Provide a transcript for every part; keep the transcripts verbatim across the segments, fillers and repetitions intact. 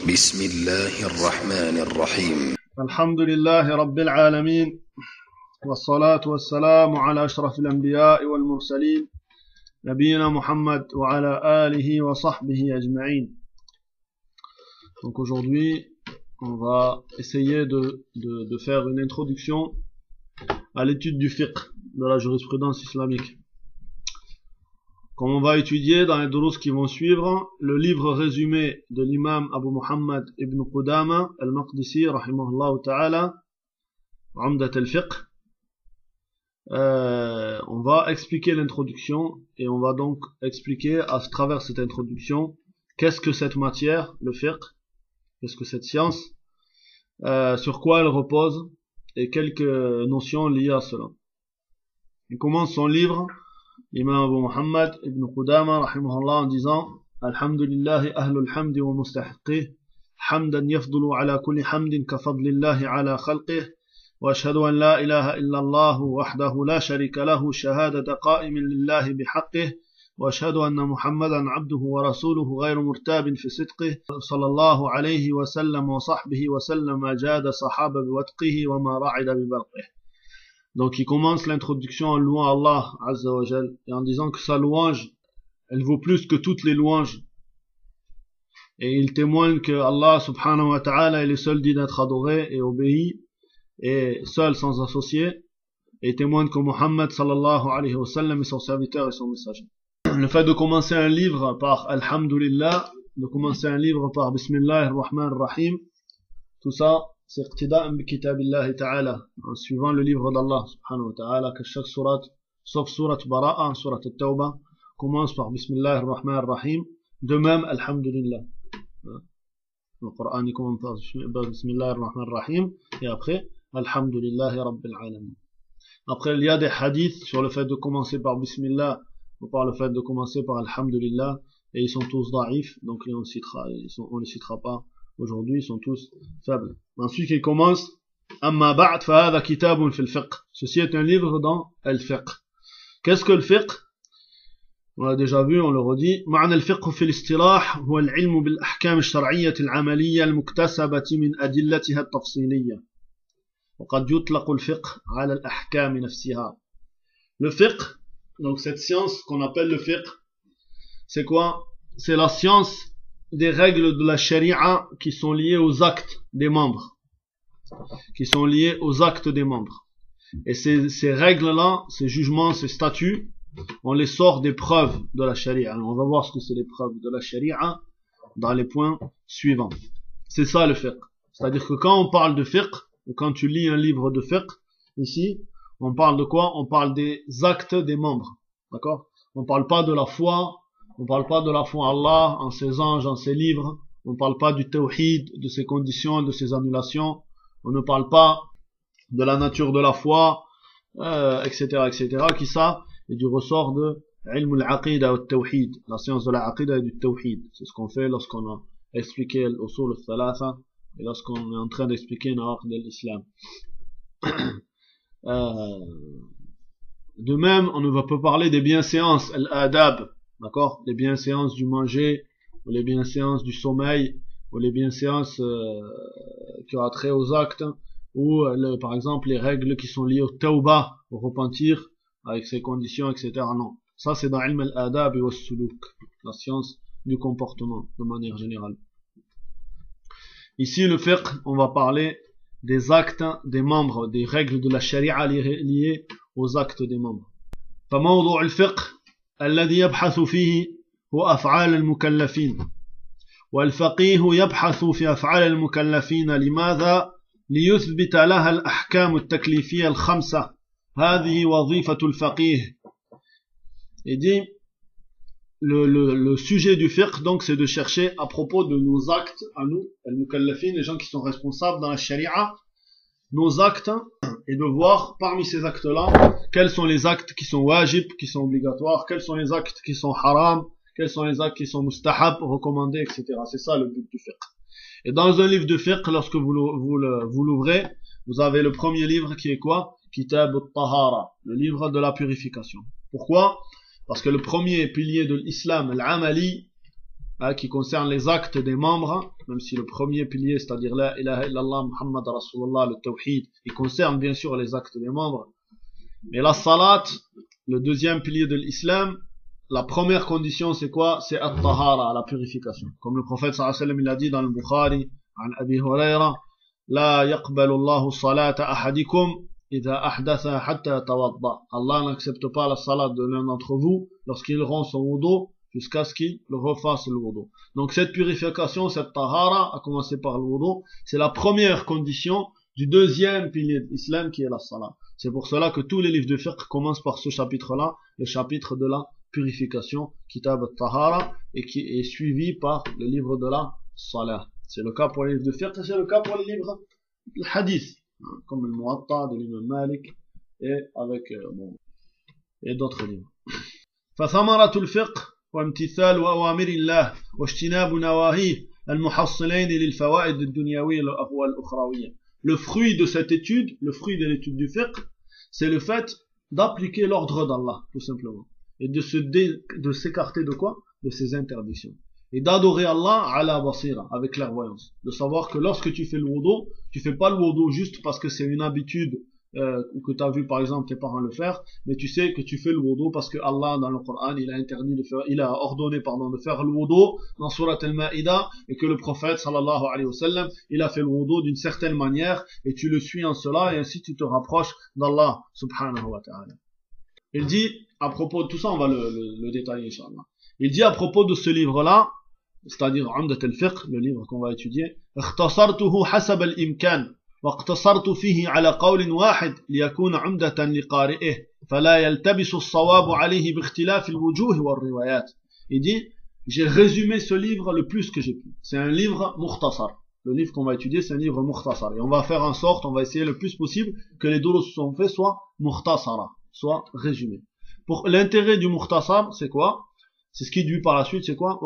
بسم الله الرحمن الرحيم. الحمد لله رب العالمين، والصلاة والسلام على أشرف الأنبياء والمرسلين نبينا محمد وعلى آله وصحبه أجمعين. Donc aujourd'hui, on va essayer de, de, de faire une introduction à l'étude du fiqh, de la jurisprudence islamique. Comme on va étudier dans les durus qui vont suivre le livre résumé de l'imam Abu Muhammad ibn Qudama al-Maqdisi rahimahullah ta'ala, Umdat al-Fiqh, euh, on va expliquer l'introduction et on va donc expliquer à travers cette introduction qu'est-ce que cette matière, le fiqh, qu'est-ce que cette science, euh, sur quoi elle repose et quelques notions liées à cela. Il commence son livre, l'imam Abu Muhammad ibn Qudama rahimahullah, en disant Alhamdulillahi ahlul hamdi wa mustahiqih hamdan yafdulu ala kulli hamdin ka fadlillahi ala khalqih wa ashhadu an la ilaha illa Allah wahdahu la sharika lahu shahadata qa'imin lillahi bihaqqih wa ashhadu anna Muhammadan abduhu wa rasuluhu ghayru murtabin fi sidqih sallallahu alayhi wa sallam wa sahbihi wa sallam ajada sahaba biwatqihi wa ma ra'ida bibarqih. Donc il commence l'introduction en louant Allah Azza wa Jal et en disant que sa louange, elle vaut plus que toutes les louanges. Et il témoigne que Allah subhanahu wa ta'ala est le seul digne d'être adoré et obéi, et seul sans associé, et il témoigne que Muhammad sallallahu alayhi wa sallam est son serviteur et son messager. Le fait de commencer un livre par Alhamdulillah, de commencer un livre par Bismillah ar-Rahman ar-Rahim, tout ça, c'est iqtida'an bi kitabillahi ta'ala, en suivant le livre d'Allah subhanahu wa ta'ala, que chaque surat, sauf surat Bara'a, surat At-Tawbah, commence par Bismillah ar-Rahman ar-Rahim, de même Alhamdulillah. Le Coran il commence par Bismillah ar-Rahman ar-Rahim, et après Alhamdulillahi Rabbil Alamin. Après il y a des hadiths sur le fait de commencer par Bismillah ou par le fait de commencer par Alhamdulillah, et ils sont tous da'if, donc on ne citera, on les citera pas aujourd'hui, ils sont tous faibles. Ensuite il commence Amma ba'd fa hadha kitabun fil fiqh. Ceci est un livre dans al fiqh. Qu'est-ce que le fiqh? On l'a déjà vu, on le redit. معنى الفقه في الاصطلاح هو العلم بالأحكام الشرعية العملية المكتسبة من أدلتها التفصيلية. وقد يطلق الفقه على الأحكام نفسها. Le fiqh, donc cette science qu'on appelle le fiqh, c'est quoi? C'est la science des règles de la sharia qui sont liées aux actes des membres. Qui sont liées aux actes des membres. Et ces, ces règles-là, ces jugements, ces statuts, on les sort des preuves de la sharia. On va voir ce que c'est les preuves de la sharia dans les points suivants. C'est ça le fiqh. C'est-à-dire que quand on parle de fiqh, ou quand tu lis un livre de fiqh, ici, on parle de quoi? On parle des actes des membres. D'accord? On parle pas de la foi, on parle pas de la foi en Allah, en ses anges, en ses livres. On parle pas du tawhid, de ses conditions, de ses annulations. On ne parle pas de la nature de la foi, euh, et cetera, et cetera, qui ça est du ressort de ilm al-aqida ou al-tawhid, la science de la aqida et du tawhid. C'est ce qu'on fait lorsqu'on a expliqué l'usul al-thalatha et lorsqu'on est en train d'expliquer nawaqid de l'islam. euh, de même, on ne va pas parler des bienséances, al-adab, d'accord, les bienséances du manger, ou les bienséances du sommeil, ou les bienséances euh, qui ont trait aux actes, ou le, par exemple les règles qui sont liées au tawbah, au repentir, avec ses conditions, et cetera. Non, ça c'est dans ilm al-adab et al-suluk, la science du comportement de manière générale. Ici le fiqh, on va parler des actes des membres, des règles de la sharia liées aux actes des membres. فموضوع الفقه الذي يبحث فيه هو أفعال المكلفين والفقيه يبحث في أفعال المكلفين لماذا؟ ليثبت لها الأحكام التكليفية الخمسة. هذه وظيفة الفقيه. Il dit le, le, le sujet du fiqh donc c'est de chercher à propos de nos actes à nous, al-mukallafin, les gens qui sont responsables dans la sharia, nos actes, et de voir parmi ces actes-là quels sont les actes qui sont wajib, qui sont obligatoires, quels sont les actes qui sont haram, quels sont les actes qui sont mustahab, recommandés, et cetera. C'est ça le but du fiqh. Et dans un livre de fiqh, lorsque vous, vous, vous l'ouvrez, vous avez le premier livre qui est quoi? Kitab al-Tahara, le livre de la purification. Pourquoi? Parce que le premier pilier de l'islam, l'amali, hein, qui concerne les actes des membres, même si le premier pilier, c'est-à-dire la ilaha illallah Muhammad Rasulullah, le tawhid, il concerne bien sûr les actes des membres. Mais la salat, le deuxième pilier de l'islam, la première condition c'est quoi? C'est at-tahara, la purification. Comme le prophète sallallahu alayhi wa sallam il a dit dans le Bukhari, an Abi Hurayra, la yaqbalu Allahu salata ahadikum idha ahdatha hatta tawadda. Allah n'accepte pas la salat de l'un d'entre vous lorsqu'il rend son wudu jusqu'à ce qu'il refasse le wudu. Donc cette purification, cette tahara, à commencer par le wudu, c'est la première condition du deuxième pilier de l'islam qui est la salat. C'est pour cela que tous les livres de fiqh commencent par ce chapitre-là, le chapitre de la purification, kitab al-tahara, et qui est suivi par le livre de la salat. C'est le cas pour les livres de fiqh, c'est le cas pour les livres de hadith, comme le Muwatta de l'imam Malik, et avec euh, bon, et d'autres livres. فثمرة الفقه وامتثال أوامر الله واجتناب نواهيه المحصلين للفوائد الدنيوية والأخروية. Le fruit de cette étude, le fruit de l'étude du fiqh, c'est le fait d'appliquer l'ordre d'Allah, tout simplement. Et de se dé, de s'écarter de quoi? De ses interdictions. Et d'adorer Allah ala basira, avec clairvoyance. De savoir que lorsque tu fais le wudu, tu fais pas le wudu juste parce que c'est une habitude euh, que tu as vu par exemple tes parents le faire, mais tu sais que tu fais le wudu parce que Allah dans le Coran, il a interdit de faire, il a ordonné pardon de faire le wudu dans Surat al-Ma'ida, et que le prophète sallallahu alayhi wa sallam, il a fait le wudu d'une certaine manière, et tu le suis en cela, et ainsi tu te rapproches d'Allah subhanahu wa ta'ala. Il dit, à propos de tout ça, on va le, le, le détailler, Inch'Allah. Il dit à propos de ce livre-là, c'est-à-dire Umdat al-Fiqh, le livre qu'on va étudier, اختصرته حسب الإمكان واقتصرت فيه على قول واحد ليكون عمدة لقارئه فلا يلتبس الصواب عليه باختلاف الوجوه والروايات. Il dit, j'ai résumé ce livre le plus que j'ai pu. C'est un livre mukhtasar. Le livre qu'on va étudier, c'est un livre mukhtasar. Et on va faire en sorte, on va essayer le plus possible que les durus sont faits soient mukhtasara, soit résumés. Pour l'intérêt du mukhtasar, c'est quoi? C'est ce qui dit par la suite, c'est quoi?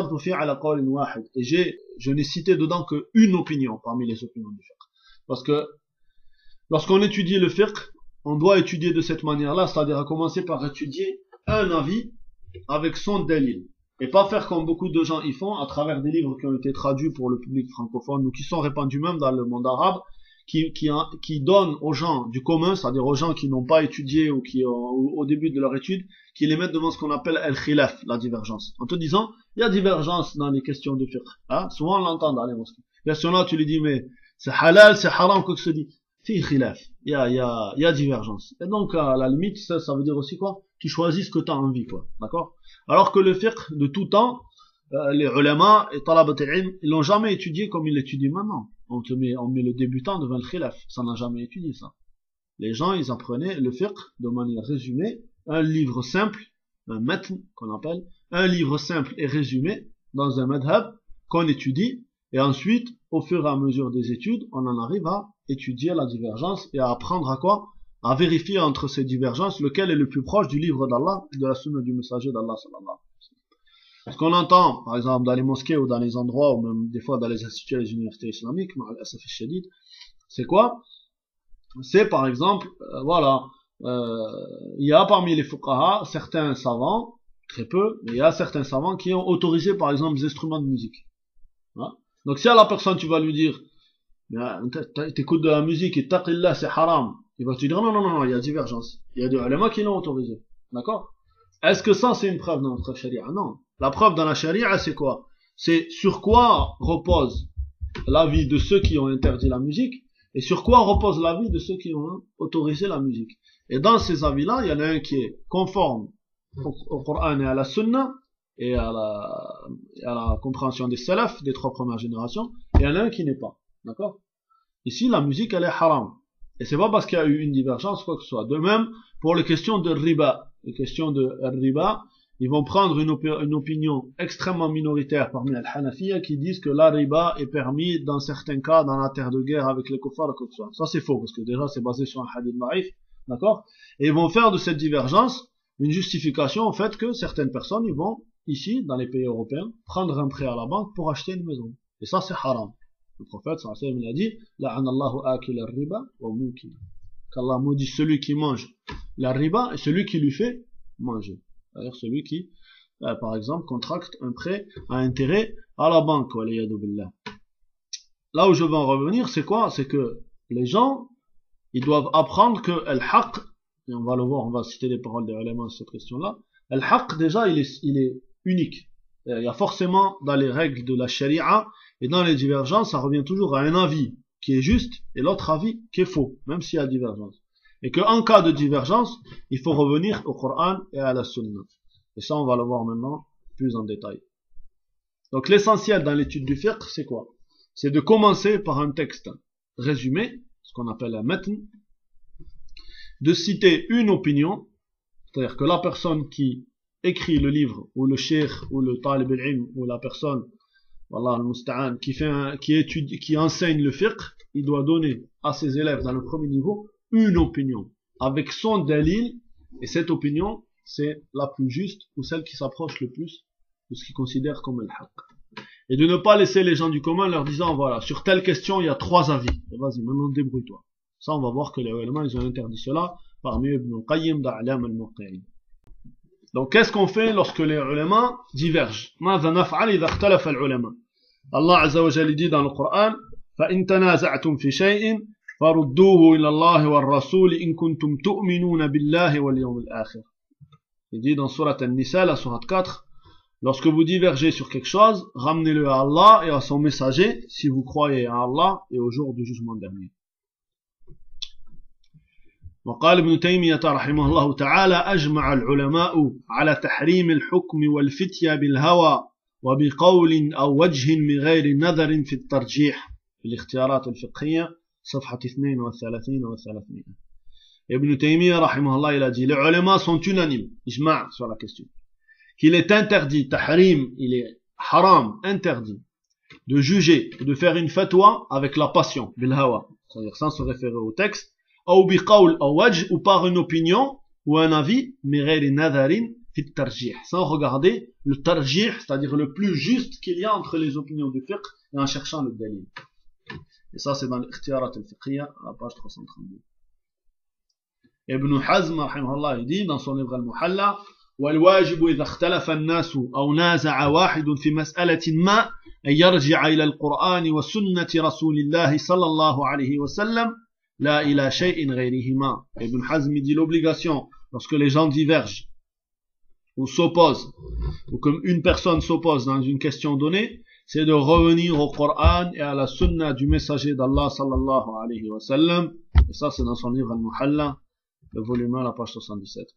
Et j'ai, je n'ai cité dedans qu'une opinion parmi les opinions du fiqh. Parce que lorsqu'on étudie le fiqh, on doit étudier de cette manière-là, c'est-à-dire à commencer par étudier un avis avec son dalil. Et pas faire comme beaucoup de gens y font à travers des livres qui ont été traduits pour le public francophone ou qui sont répandus même dans le monde arabe, qui, qui, qui donnent aux gens du commun, c'est-à-dire aux gens qui n'ont pas étudié ou qui ont, au début de leur étude, qui les mettent devant ce qu'on appelle al-khilaf, la divergence. En te disant, il y a divergence dans les questions de fiqh. Hein? Souvent on l'entend dans les mosquées. Question-là, tu lui dis, mais c'est halal, c'est haram, quoi que ce dit. C'est khilaf. Il y a, il y a, il y a divergence. Et donc, à la limite, ça, ça veut dire aussi quoi? Tu choisis ce que tu as envie, quoi. D'accord? Alors que le fiqh, de tout temps, euh, les ulama et talabat al-ilm, ils l'ont jamais étudié comme ils l'étudient maintenant. On te met, on met le débutant devant le khilaf. Ça n'a jamais étudié ça. Les gens, ils apprenaient le fiqh de manière résumée, un livre simple, un matn qu'on appelle, un livre simple et résumé dans un madhab qu'on étudie, et ensuite, au fur et à mesure des études, on en arrive à étudier la divergence et à apprendre à quoi? À vérifier entre ces divergences lequel est le plus proche du livre d'Allah et de la sunna du messager d'Allah sallallahu alayhi wa sallam. Ce qu'on entend, par exemple, dans les mosquées ou dans les endroits, ou même des fois dans les instituts et les universités islamiques, c'est quoi? C'est par exemple, euh, voilà, euh, il y a parmi les fuqaha certains savants, très peu, mais il y a certains savants qui ont autorisé par exemple des instruments de musique. Hein? Donc si à la personne tu vas lui dire, t'écoutes de la musique et taqillah c'est haram, il va te dire non non non non, il y a divergence. Il y a des ulama qui l'ont autorisé. D'accord? Est-ce que ça c'est une preuve dans notre charia? Non. La preuve dans la charia c'est quoi? C'est sur quoi repose l'avis de ceux qui ont interdit la musique et sur quoi repose l'avis de ceux qui ont autorisé la musique. Et dans ces avis-là, il y en a un qui est conforme au, au Coran et à la Sunna et à la, et à la compréhension des salafs des trois premières générations, et il y en a un qui n'est pas. D'accord? Ici, la musique, elle est haram. Et c'est pas parce qu'il y a eu une divergence, quoi que ce soit. De même, pour les questions de riba, les questions de riba, ils vont prendre une, op une opinion extrêmement minoritaire parmi les Hanafiya qui disent que la riba est permis dans certains cas dans la terre de guerre avec les kuffars, quoi que ce soit. Ça, c'est faux, parce que déjà, c'est basé sur un hadith da'if. D'accord? Et ils vont faire de cette divergence une justification au fait que certaines personnes, ils vont, ici, dans les pays européens, prendre un prêt à la banque pour acheter une maison. Et ça, c'est haram. Le prophète, sallallahu alayhi wa sallam, il a dit, la'anallahu akil al-riba wa mukil. Qu'Allah maudit celui qui mange la riba et celui qui lui fait manger. C'est-à-dire celui qui euh, par exemple, contracte un prêt à intérêt à la banque. Là où je veux en revenir, c'est quoi? C'est que les gens, ils doivent apprendre que al-haqq, et on va le voir, on va citer les paroles des ulémas sur cette question-là, al-haqq, déjà, il est, il est unique. Il y a forcément dans les règles de la sharia et dans les divergences, ça revient toujours à un avis qui est juste et l'autre avis qui est faux, même s'il y a divergence. Et qu'en cas de divergence, il faut revenir au Coran et à la Sunna. Et ça, on va le voir maintenant plus en détail. Donc l'essentiel dans l'étude du fiqh, c'est quoi? C'est de commencer par un texte résumé, ce qu'on appelle un matn, de citer une opinion, c'est-à-dire que la personne qui écrit le livre, ou le cheikh, ou le talib al-ilm, ou la personne, wallah al-musta'an, qui fait un, qui étudie, qui enseigne le fiqh, il doit donner à ses élèves dans le premier niveau une opinion, avec son dalil, et cette opinion, c'est la plus juste, ou celle qui s'approche le plus de ce qu'ils considèrent comme le haqq. Et de ne pas laisser les gens du commun leur disant, voilà, sur telle question, il y a trois avis. Et vas-y, maintenant débrouille-toi. Ça, on va voir que les ulama, ils ont interdit cela, parmi Ibn al-Qayyim d'A'lam al-Muqta'i. Donc, qu'est-ce qu'on fait lorsque les ulama divergent? ماذا نفعل إذا اختلف العلماء? Allah Azza wa Jalla dit dans le Coran, فَإِن تَنَازَعْتُمْ فِي شَيْءٍ فَرُدُّوهُ إِلَى اللَّهِ وَالرَّسُولِ إِن كُنتُمْ تُؤْمِنُونَ بِاللَّهِ وَالْيَوْمِ الْآخِرِ. Il dit dans Surat An-Nisa, la Surat quatre, lorsque vous divergez sur quelque chose, ramenez-le à Allah et à son messager si vous croyez à Allah et au jour du jugement dernier. وقال ابن تيمية رحمه الله تعالى أجمع العلماء على تحريم الحكم والفتية بالهوى وبقول أو وجه من غير نظر في الترجيح في الاختيارات الفقهية صفحة اثنين وثلاثين وثلاثمائة. Ibn Taymiyyah رحمه الله il a dit les ulama sont unanimes, ijma' sur la question, qu'il est interdit, tahrim, il est haram, interdit de juger, de faire une fatwa avec la passion, bil hawa, c'est-à-dire sans se référer au texte, ou biqawl ou wajh, ou par une opinion ou un avis, mais ghayri nadharin fi tarjih, sans regarder le tarjih, c'est-à-dire le plus juste qu'il y a entre les opinions du fiqh et en cherchant le dalil. Et ça c'est dans l'Ikhtiyarat al-Fiqhiyya à la page trois cent trente-deux. Ibn Hazm rahimahullah il dit dans son livre al-Muhalla, والواجب إذا اختلف الناس أو نازع واحد في مسألة ما أن يرجع إلى القرآن وسنة رسول الله صلى الله عليه وسلم لا إلى شيء غيرهما. Ibn Hazm dit l'obligation lorsque les gens divergent ou s'opposent ou comme une personne s'oppose dans une question donnée, c'est de revenir au Coran et à la sunna du messager d'Allah sallallahu alayhi wa sallam. Et ça c'est dans son livre al-Muhalla, le volume un, la page soixante-dix-sept.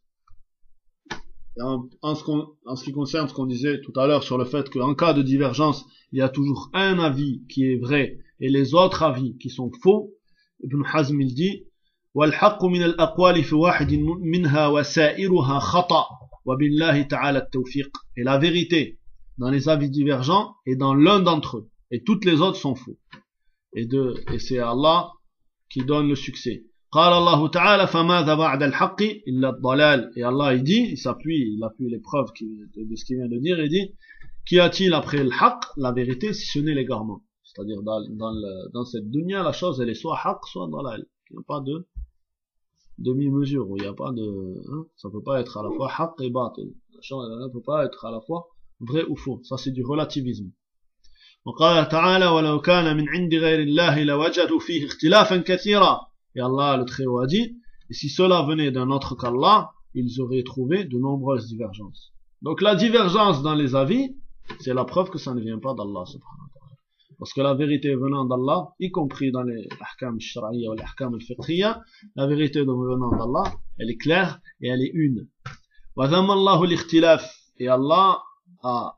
En, en, ce en ce qui concerne ce qu'on disait tout à l'heure sur le fait qu'en cas de divergence, il y a toujours un avis qui est vrai et les autres avis qui sont faux, Ibn Hazm il dit وَالْحَقُّ مِنَ الْأَقْوَالِ فِي وَاحِدٍ مِنْهَا وَسَائِرُهَا خَطَأ وَبِاللَّهِ تَعَالَى التَّوْفِيقِ. Et la vérité dans les avis divergents est dans l'un d'entre eux et toutes les autres sont faux. Et, de, et c'est Allah qui donne le succès. قال الله تعالى فماذا بعد الحق إلا الضلال. Et Allah il dit, il s'appuie, il appuie les preuves de, de ce qu'il vient de dire, il dit qu'y a-t-il après le haqq, la vérité, si ce n'est l'égarement. C'est-à-dire dans, dans, le, dans cette dunya, la chose elle est soit haqq, soit dalal. Il n'y a pas de demi-mesure, il n'y a pas de, hein, ça peut pas être à la fois haqq et batil. La chose elle ne peut pas être à la fois vrai ou faux. Ça c'est du relativisme. وقال تعالى ولو كان من عند غير الله لوجدوا فيه اختلافا كثيرا. Et Allah le Très-Haut a dit, et si cela venait d'un autre qu'Allah, ils auraient trouvé de nombreuses divergences. Donc la divergence dans les avis, c'est la preuve que ça ne vient pas d'Allah subhanahu wa ta'ala. Parce que la vérité venant d'Allah, y compris dans les ahkam al-shar'iyya ou les ahkam al-fiqhiyya, la vérité venant d'Allah, elle est claire et elle est une. وَذَمَّ اللَّهُ الْإِخْتِلَافِ. Et Allah a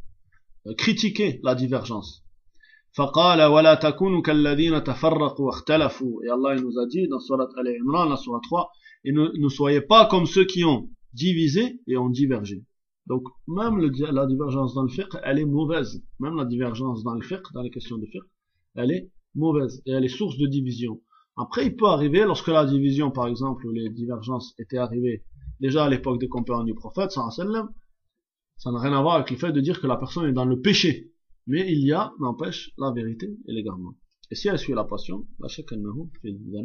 critiqué la divergence. فقال ولا تكونوا كالذين تفرقوا واختلفوا. Et Allah il nous a dit dans Surat Al-Imran, la Surat trois, et ne, ne soyez pas comme ceux qui ont divisé et ont divergé. Donc même le, la divergence dans le fiqh, elle est mauvaise. Même la divergence dans le fiqh, dans les questions de fiqh, elle est mauvaise et elle est source de division. Après il peut arriver, lorsque la division par exemple, ou les divergences étaient arrivées déjà à l'époque des compagnons du prophète sallallahu alayhi wa sallam, ça n'a rien à voir avec le fait de dire que la personne est dans le péché. Mais il y a, n'empêche, la vérité et l'égarement. Et si elle suit la passion, si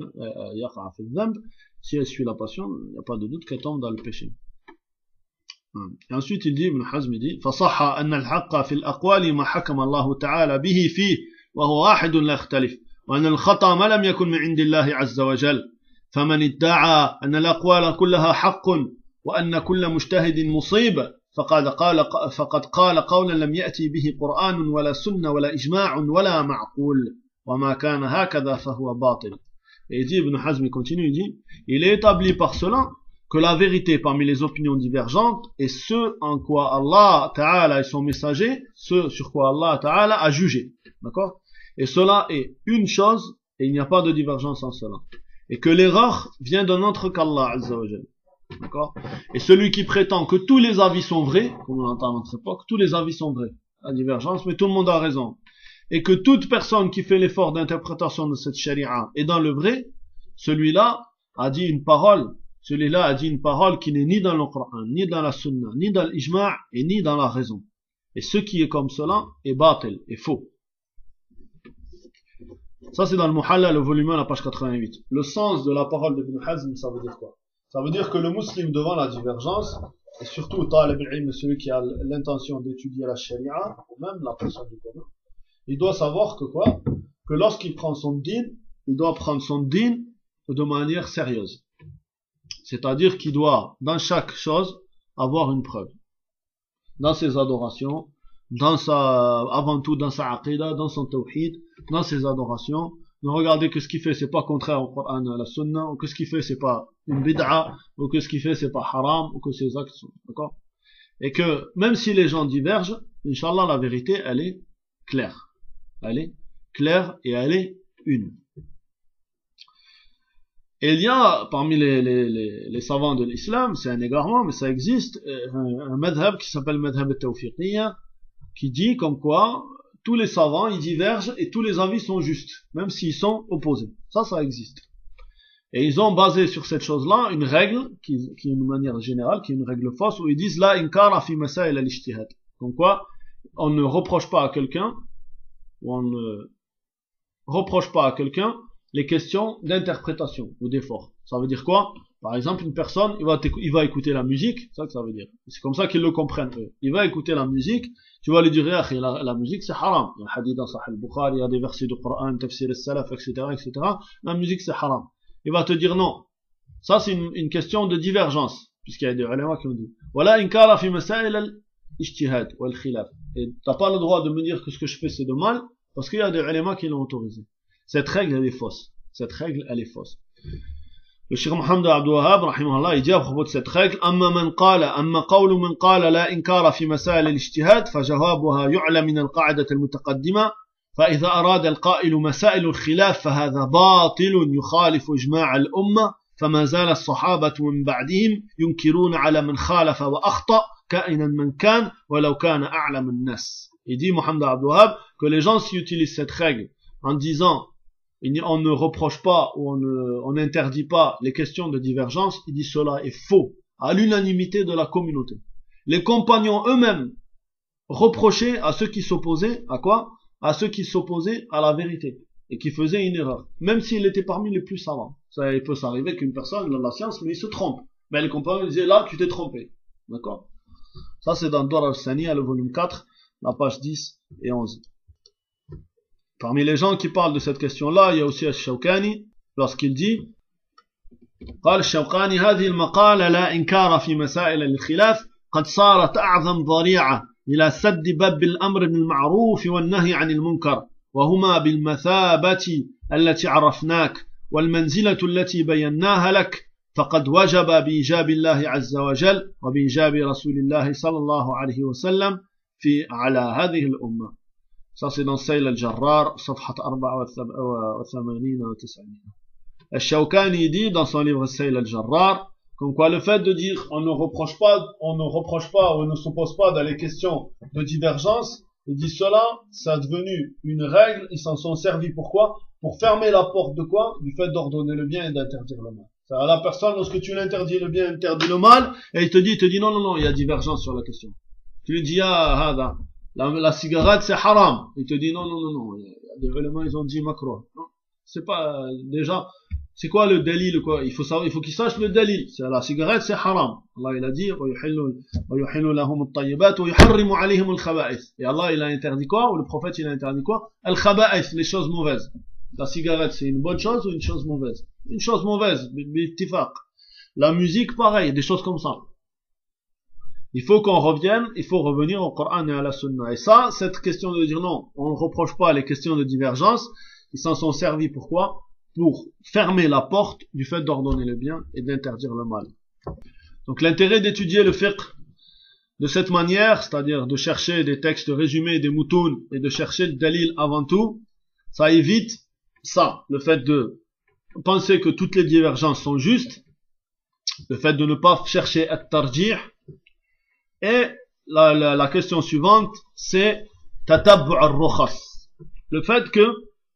elle suit la passion, il n'y a pas de doute qu'elle tombe dans le péché. Et ensuite il dit, Ibn Hazm il dit فصح أن الحق في الأقوال ما حكم الله تعالى به فيه وهو واحد لا يختلف وأن الخطأ ما لم يكن من عند الله عز وجل فمن ادعى أن الأقوال كلها حق وأن كل مجتهد مصيب فقد قال فقد قال قولا لم يأتي به قرآن ولا سنة ولا إجماع ولا معقول وما كان هكذا فهو باطل. Et il dit, Ibn Hazm continue, il dit, il est établi par cela que la vérité parmi les opinions divergentes est ce en quoi Allah Ta'ala et son messager, ce sur quoi Allah Ta'ala a jugé. D'accord? Et cela est une chose, et il n'y a pas de divergence en cela. Et que l'erreur vient d'un autre qu'Allah Azza wa Jal. D'accord? Et celui qui prétend que tous les avis sont vrais, comme on l'entend à notre époque, tous les avis sont vrais, la divergence, mais tout le monde a raison. Et que toute personne qui fait l'effort d'interprétation de cette charia est dans le vrai, celui-là a dit une parole, celui-là a dit une parole qui n'est ni dans le Coran, ni dans la Sunna, ni dans l'Ijma' et ni dans la raison. Et ce qui est comme cela est batil, est faux. Ça c'est dans le Muhalla, le volume un, la page quatre-vingt-huit. Le sens de la parole d'Ibn Hazm, ça veut dire quoi? Ça veut dire que le musulman devant la divergence, et surtout talib al-ilm, celui qui a l'intention d'étudier la charia, ou même la personne du commun, il doit savoir que quoi? Que lorsqu'il prend son din, il doit prendre son din de manière sérieuse. C'est-à-dire qu'il doit, dans chaque chose, avoir une preuve. Dans ses adorations, dans sa, avant tout dans sa aqidah, dans son tawhid, dans ses adorations. Ne regardez que ce qu'il fait, c'est pas contraire au Coran, à la Sunna, ou que ce qu'il fait, c'est pas une bid'a, ou que ce qu'il fait, c'est pas haram, ou que ses actes sont, d'accord? Et que, même si les gens divergent, Inch'Allah, la vérité, elle est claire. Elle est claire et elle est une. Et il y a, parmi les, les, les, les savants de l'islam, c'est un égarement, mais ça existe, un, un madhab qui s'appelle madhab al-tawfiqiyya, qui dit comme quoi, tous les savants, ils divergent et tous les avis sont justes, même s'ils sont opposés. Ça, ça existe. Et ils ont basé sur cette chose-là une règle, qui, qui est une manière générale, qui est une règle fausse, où ils disent, la inkara fi masail al-ijtihad. Comme quoi, on ne reproche pas à quelqu'un, ou on ne reproche pas à quelqu'un les questions d'interprétation ou d'effort. Ça veut dire quoi? Par exemple, une personne, il va, il va écouter la musique, c'est ça que ça veut dire. C'est comme ça qu'ils le comprennent, eux. Il va écouter la musique, tu vas lui dire, la, la musique c'est haram. Il y a un hadith dans Sahih al-Bukhari, il y a des versets du Coran, tafsir al-Salaf, et cetera, et cetera. La musique c'est haram. Il va te dire non. Ça c'est une, une question de divergence, puisqu'il y a des ulama qui ont dit, voilà inkara fi masail al-ijtihad ou al-khilaf. Et t'as pas le droit de me dire que ce que je fais c'est de mal, parce qu'il y a des ulama qui l'ont autorisé. Cette règle elle est fausse. Cette règle elle est fausse. Le Cheikh Mohammed Abdul Wahhab, rahimahullah, il dit à propos de cette règle, amma man qala, amma qawlu man qala la inkara fi masail al-ijtihad, fa jawabuha yu'la min al-qa'idati al-mutaqaddima, fa idha arada al-qa'ilu masail al-khilaf, fa hadha batilun yukhalifu ijma' al-umma, فما زال الصحابة من بعدهم ينكرون على من خالف وأخطأ كائنا من كان ولو كان أعلم الناس. Il dit Mohammed Abdul Wahhab que les gens s'y utilisent cette règle en disant on ne reproche pas ou on n'interdit pas les questions de divergence, il dit cela est faux à l'unanimité de la communauté. Les compagnons eux-mêmes reprochaient à ceux qui s'opposaient à quoi? À ceux qui s'opposaient à la vérité et qui faisaient une erreur, même s'il était parmi les plus savants. Ça, il peut s'arriver qu'une personne dans la science, mais il se trompe. Mais les compagnons disaient là, tu t'es trompé. D'accord? Ça, c'est dans Dawr al-Saniya, le volume quatre, la page dix et onze. Parmi les gens qui parlent de cette question-là, il y a aussi Al-Shawkani, lorsqu'il dit قال الشوكاني هذه المقالة لا إنكار في مسائل الخلاف قد صارت أعظم ذريعة إلى سد باب الأمر بالمعروف والنهي عن المنكر وهما بالمثابة التي عرفناك والمنزلة التي بيناها لك فقد وجب بإيجاب الله عز وجل وبإيجاب رسول الله صلى الله عليه وسلم في على هذه الأمة. Ça c'est dans Sayl al-Jarrar, صفحة أربعة وثمانين وتسعين. Al-Shawkani dit dans son livre Sayl al-Jarrar, comme quoi le fait de dire on ne reproche pas, on ne reproche pas ou on ne s'oppose pas dans les questions de divergence, il dit cela, ça a devenu une règle, ils s'en sont servis pourquoi? Pour fermer la porte de quoi? Du fait d'ordonner le bien et d'interdire le mal. Ça, à la personne, lorsque tu l'interdis le bien, interdis le mal, et il te dit, il te dit non, non, non, il y a divergence sur la question. Tu lui dis, ah, hada, la, la cigarette c'est haram. Il te dit non, non, non, non, il y a des éléments, ils ont dit makro. Non, c'est pas, déjà, C'est quoi le dalil, quoi? Il faut savoir, il faut qu'il sache le dalil. C'est la cigarette, c'est haram. Allah, il a dit, et Allah, il a interdit quoi? Ou le prophète, il a interdit quoi? Al-khaba'ith, les choses mauvaises. La cigarette, c'est une bonne chose ou une chose mauvaise? Une chose mauvaise, bittifaq. La musique, pareil, des choses comme ça. Il faut qu'on revienne, il faut revenir au Coran et à la Sunna. Et ça, cette question de dire non, on ne reproche pas les questions de divergence, ils s'en sont servis pourquoi? Pour fermer la porte du fait d'ordonner le bien et d'interdire le mal. Donc l'intérêt d'étudier le fiqh de cette manière, c'est-à-dire de chercher des textes résumés, des moutoun, et de chercher le dalil avant tout, ça évite ça, le fait de penser que toutes les divergences sont justes, le fait de ne pas chercher at-tarjih, et la, la, la question suivante, c'est tatabbu' ar-rukhas. Le fait que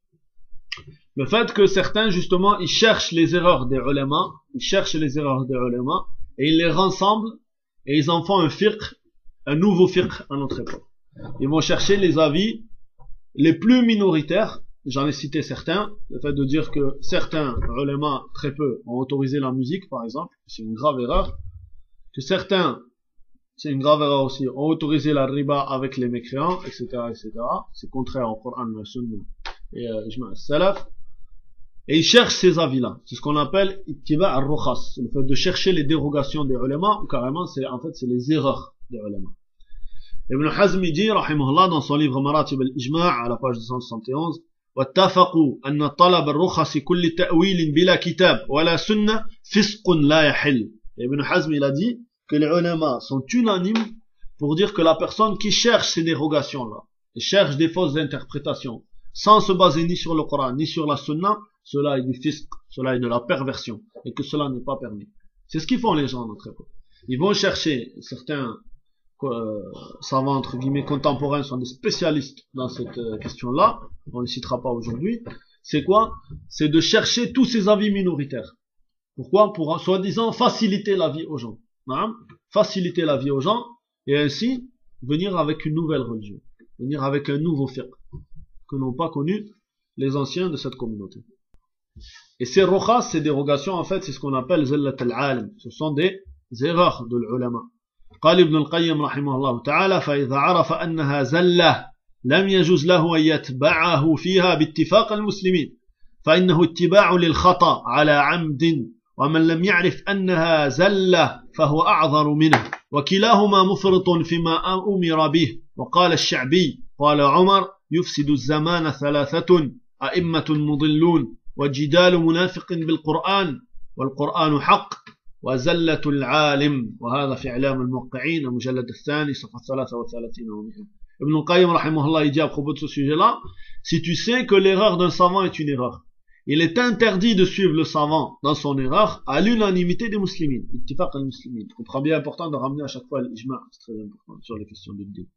Le fait que certains, justement, ils cherchent les erreurs des ulama, ils cherchent les erreurs des ulama, et ils les rassemblent, et ils en font un fiqh, un nouveau fiqh à notre époque. Ils vont chercher les avis les plus minoritaires, j'en ai cité certains, le fait de dire que certains ulama, très peu, ont autorisé la musique, par exemple, c'est une grave erreur, que certains, c'est une grave erreur aussi, ont autorisé la riba avec les mécréants, et cetera, et cetera. C'est contraire au Coran, la Sunna et euh, ijma' as-salaf. Et ils cherchent ces avis-là. C'est ce qu'on appelle ittiba' ar-rukhas. Le fait de chercher les dérogations des ulama, ou carrément, c'est, en fait, c'est les erreurs des ulama. Ibn Hazm dit, rahimahullah, dans son livre Maratib al-Ijma' à la page deux cent soixante et onze, واتفقوا أن طلب الرخص كل تأويل بلا كتاب ولا سنة فسق لا يحل. Ibn Hazm, il a dit que les ulama sont unanimes pour dire que la personne qui cherche ces dérogations-là, et cherche des fausses interprétations, sans se baser ni sur le Coran, ni sur la Sunna, cela est du fisc, cela est de la perversion, et que cela n'est pas permis. C'est ce qu'ils font les gens à notre époque. Ils vont chercher, certains euh, savants, entre guillemets, contemporains sont des spécialistes dans cette euh, question-là, on ne les citera pas aujourd'hui. C'est quoi? C'est de chercher tous ces avis minoritaires. Pourquoi? Pour, soi-disant, faciliter la vie aux gens. Hein? Faciliter la vie aux gens, et ainsi, venir avec une nouvelle religion. Venir avec un nouveau fiqh, que n'ont pas connu les anciens de cette communauté. Et ces rukhas, ces dérogations, en fait, c'est ce qu'on appelle zallat al-alim. Ce sont des erreurs de l'ulama. قال ابن القيم رحمه الله تعالى فإذا عرف أنها زلة لم يجوز له أن يتبعه فيها باتفاق المسلمين فإنه اتباع للخطأ على عمد ومن لم يعرف أنها زلة فهو أعذر منه وكلاهما مفرط فيما أمر به. وقال الشعبي قال عمر يفسد الزمان ثلاثة أئمة مضلون وجدال منافق بالقرآن والقرآن حق وزلة العالم. وهذا في إعلام الموقعين المجلد الثاني صفحة ثلاثة وثلاثين ومئة. Ibn al-Qayyim rahimahullah, il dit à propos de ce sujet-là, si tu sais que l'erreur d'un savant est une erreur, il est interdit de suivre le savant dans son erreur à l'unanimité des musulmans. Ittifaq al-muslimin. On prend bien important de ramener à chaque fois l'ijma', c'est très important sur les questions de din.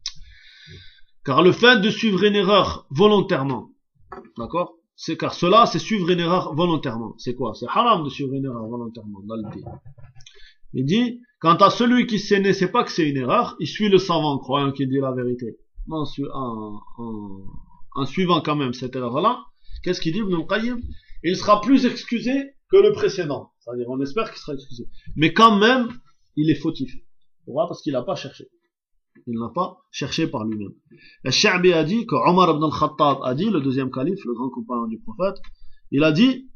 Car le fait de suivre une erreur volontairement, d'accord, c'est car cela, c'est suivre une erreur volontairement. C'est quoi? C'est haram de suivre une erreur volontairement dans le din. Il dit, quant à celui qui sait, ne sait pas que c'est une erreur, il suit le savant, croyant qu'il dit la vérité. En, en, en, en suivant quand même cette erreur-là, qu'est-ce qu'il dit, Ibn al-Qayyim? Il sera plus excusé que le précédent. C'est-à-dire, on espère qu'il sera excusé. Mais quand même, il est fautif. Pourquoi? Parce qu'il n'a pas cherché. Il n'a pas cherché par lui-même. Le Sha'bi a dit que Omar ibn al-Khattab a dit, le deuxième calife, le grand compagnon du prophète, il a dit,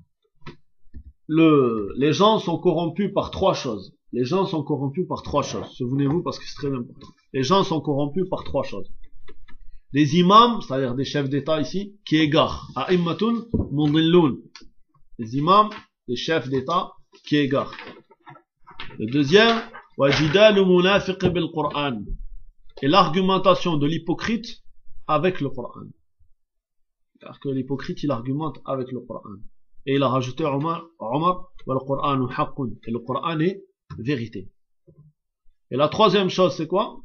le, les gens sont corrompus par trois choses. Les gens sont corrompus par trois choses. Souvenez-vous parce que c'est très important. Les gens sont corrompus par trois choses. Des imams, c'est-à-dire des chefs d'État ici, qui égarent. A'immatun mudillun. Les imams, les chefs d'État qui égarent. Le deuxième, wajidalu munafiq bil Qur'an. Et l'argumentation de l'hypocrite avec le Qur'an. Car que l'hypocrite, il argumente avec le Qur'an. Et il a rajouté Omar, Omar, wa le Qur'an haqqun. Et le Qur'an est vérité. Et la troisième chose, c'est quoi?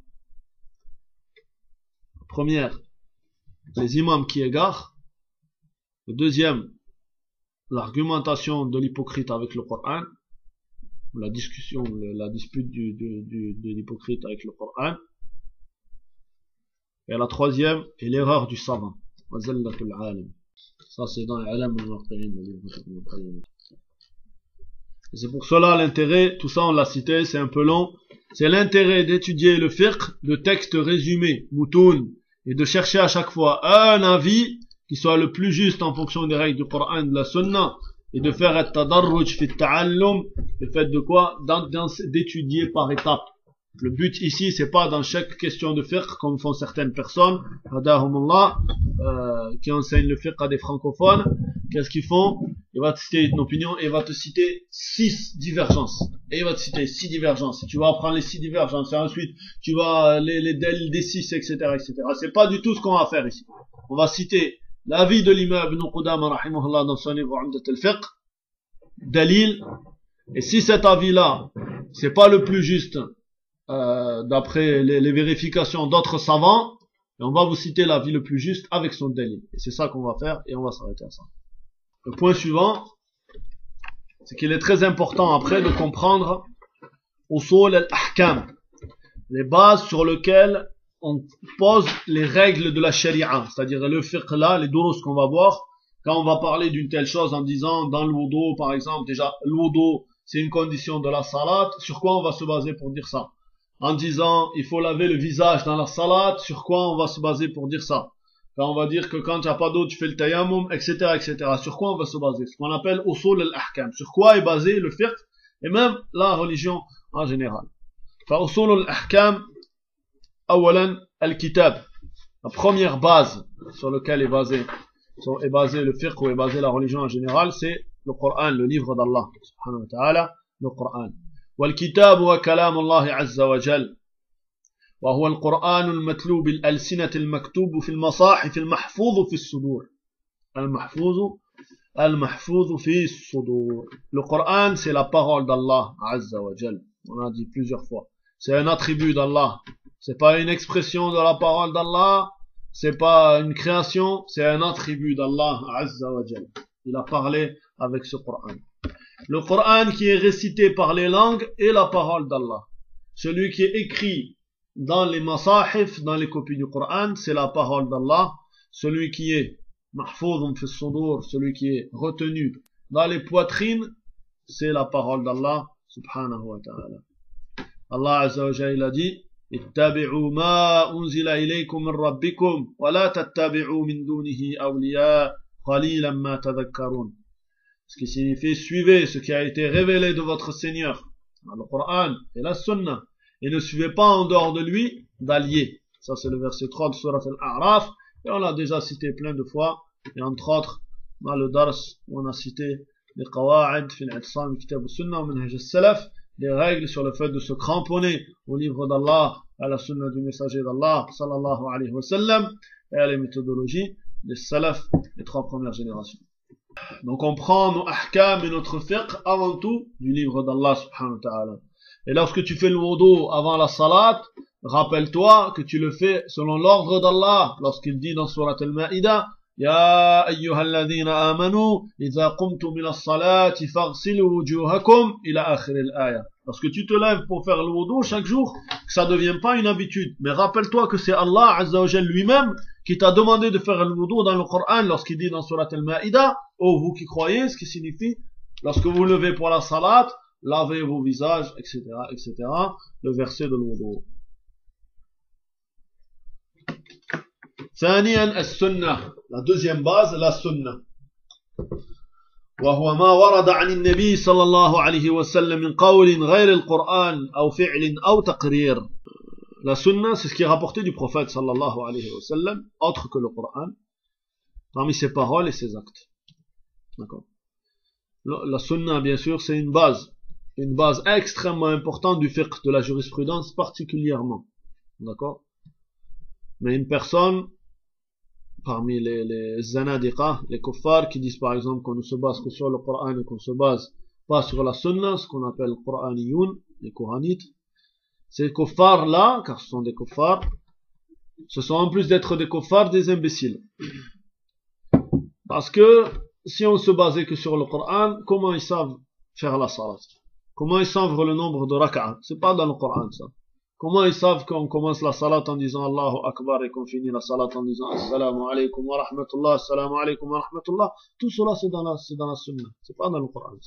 Première, les imams qui égarent. Le deuxième, l'argumentation de l'hypocrite avec le Coran. La discussion, la dispute du, du, du, de l'hypocrite avec le Coran. Et la troisième est l'erreur du savant. Ça, c'est dans Alam al-Muqtarin, le livre de Ibn Qayyim. Et c'est pour cela l'intérêt, tout ça on l'a cité, c'est un peu long, c'est l'intérêt d'étudier le fiqh de textes résumés, moutoun, et de chercher à chaque fois un avis qui soit le plus juste en fonction des règles du Coran et de la Sunna, et de faire un tadarruj fi ta'allum, le fait de quoi? D'étudier par étapes. Le but ici, c'est pas dans chaque question de fiqh, comme font certaines personnes, hadahumullah, euh, qui enseignent le fiqh à des francophones. Qu'est-ce qu'ils font? Il va te citer une opinion et il va te citer six divergences. Et il va te citer six divergences. Et tu vas apprendre les six divergences. Et ensuite, tu vas les, les del des six, et cetera, et cetera. C'est pas du tout ce qu'on va faire ici. On va citer l'avis de l'imam Ibn Qudama, rahimahullah, dans son livre Umdat al-Fiqh, dalil. Et si cet avis-là, c'est pas le plus juste, Euh, d'après les, les vérifications d'autres savants, et on va vous citer l'avis le plus juste avec son dalil. Et c'est ça qu'on va faire, et on va s'arrêter à ça. Le point suivant, c'est qu'il est très important après de comprendre usul al-ahkam, les bases sur lesquelles on pose les règles de la sharia, c'est-à-dire le fiqh là, les durus qu'on va voir, quand on va parler d'une telle chose en disant dans le wudu par exemple, déjà le wudu c'est une condition de la salat, sur quoi on va se baser pour dire ça? En disant il faut laver le visage dans la salat, sur quoi on va se baser pour dire ça? Quand on va dire que quand tu n'as pas d'eau tu fais le tayammum, et cetera, et cetera. Sur quoi on va se baser? Ce qu'on appelle usul al-ahkam. Sur quoi est basé le fiqh et même la religion en général. Fa usul al-ahkam, awalan al-kitab. La première base sur laquelle est basé, est basé le fiqh ou est basé la religion en général, c'est le Coran, le livre d'Allah subhanahu wa ta'ala, le Coran. والكتاب هو كلام الله عز وجل وهو القرآن المتلو بالألسنة المكتوب في المصاحف المحفوظ في الصدور المحفوظ المحفوظ في الصدور. Le Coran c'est la parole d'Allah Azza wa Jal. On a dit plusieurs fois. C'est un attribut d'Allah. C'est pas une expression de la parole d'Allah. C'est pas une création. C'est un attribut d'Allah Azza wa Jal. Il a parlé avec ce Coran. Le Coran qui est récité par les langues est la parole d'Allah. Celui qui est écrit dans les masahif, dans les copies du Coran, c'est la parole d'Allah. Celui qui est mahfouzun fi sudur, celui qui est retenu dans les poitrines, c'est la parole d'Allah subhanahu wa ta'ala. Allah azza wa jalla a dit ittabi'u ma unzila ilaykum min rabbikum wa la tattabi'u min dunihi awliya qalilan ma tadhakkarun. Ce qui signifie suivez ce qui a été révélé de votre Seigneur, le Coran et la Sunna, et ne suivez pas en dehors de lui d'alliés. Ça c'est le verset trois de Surat Al-A'raf, et on l'a déjà cité plein de fois, et entre autres, dans le Dars, où on a cité les Qawa'id, fil I'tisam, Kitab al-Sunna, Manhaj al-Salaf, les règles sur le fait de se cramponner au livre d'Allah, à la Sunna du messager d'Allah, sallallahu alayhi wa sallam, et à les méthodologies des Salaf, les trois premières générations. Donc on prend nos ahkam et notre fiqh avant tout du livre d'Allah subhanahu wa ta'ala. Et lorsque tu fais le wudu avant la salat, rappelle-toi que tu le fais selon l'ordre d'Allah. Lorsqu'il dit dans Surat Al-Ma'idah, Ya ayyuhalladhina amanu, idha qumtum ila salati faghsilu wujuhakum ila akhir al-aya. Lorsque tu te lèves pour faire le wudu chaque jour, que ça ne devienne pas une habitude. Mais rappelle-toi que c'est Allah azza wa jalla lui-même qui t'a demandé de faire le wudu dans le Coran lorsqu'il dit dans Surat Al-Ma'idah, ô vous qui croyez, ce qui signifie, lorsque vous levez pour la salat, lavez vos visages, et cetera, et cetera. Le verset de l'wudu. ثانيا السنة. La deuxième base, la sunna. وهو ما ورد عن النبي صلى الله عليه وسلم من قول غير القرآن أو فعل أو تقرير. La sunna, c'est ce qui est rapporté du prophète sallallahu alayhi wa sallam, autre que le Coran, parmi ses paroles et ses actes. D'accord. La sunna, bien sûr, c'est une base, une base extrêmement importante du fiqh, de la jurisprudence particulièrement. D'accord. Mais une personne, parmi les, les zanadiqa, les kuffars, qui disent par exemple qu'on ne se base que sur le Coran et qu'on se base pas sur la sunna, ce qu'on appelle Qur'aniyoun, les Coranites, ces kuffars-là, car ce sont des kuffars, ce sont en plus d'être des kuffars, des imbéciles. Parce que, si on se basait que sur le Coran, comment ils savent faire la salat? Comment ils savent le nombre de rak'a? C'est pas dans le Coran, ça. Comment ils savent qu'on commence la salat en disant Allahu Akbar et qu'on finit la salat en disant Assalamu alaikum wa rahmatullah, Assalamu alaikum wa rahmatullah? Tout cela c'est dans la, c'est dans la sunna, c'est pas dans le Coran.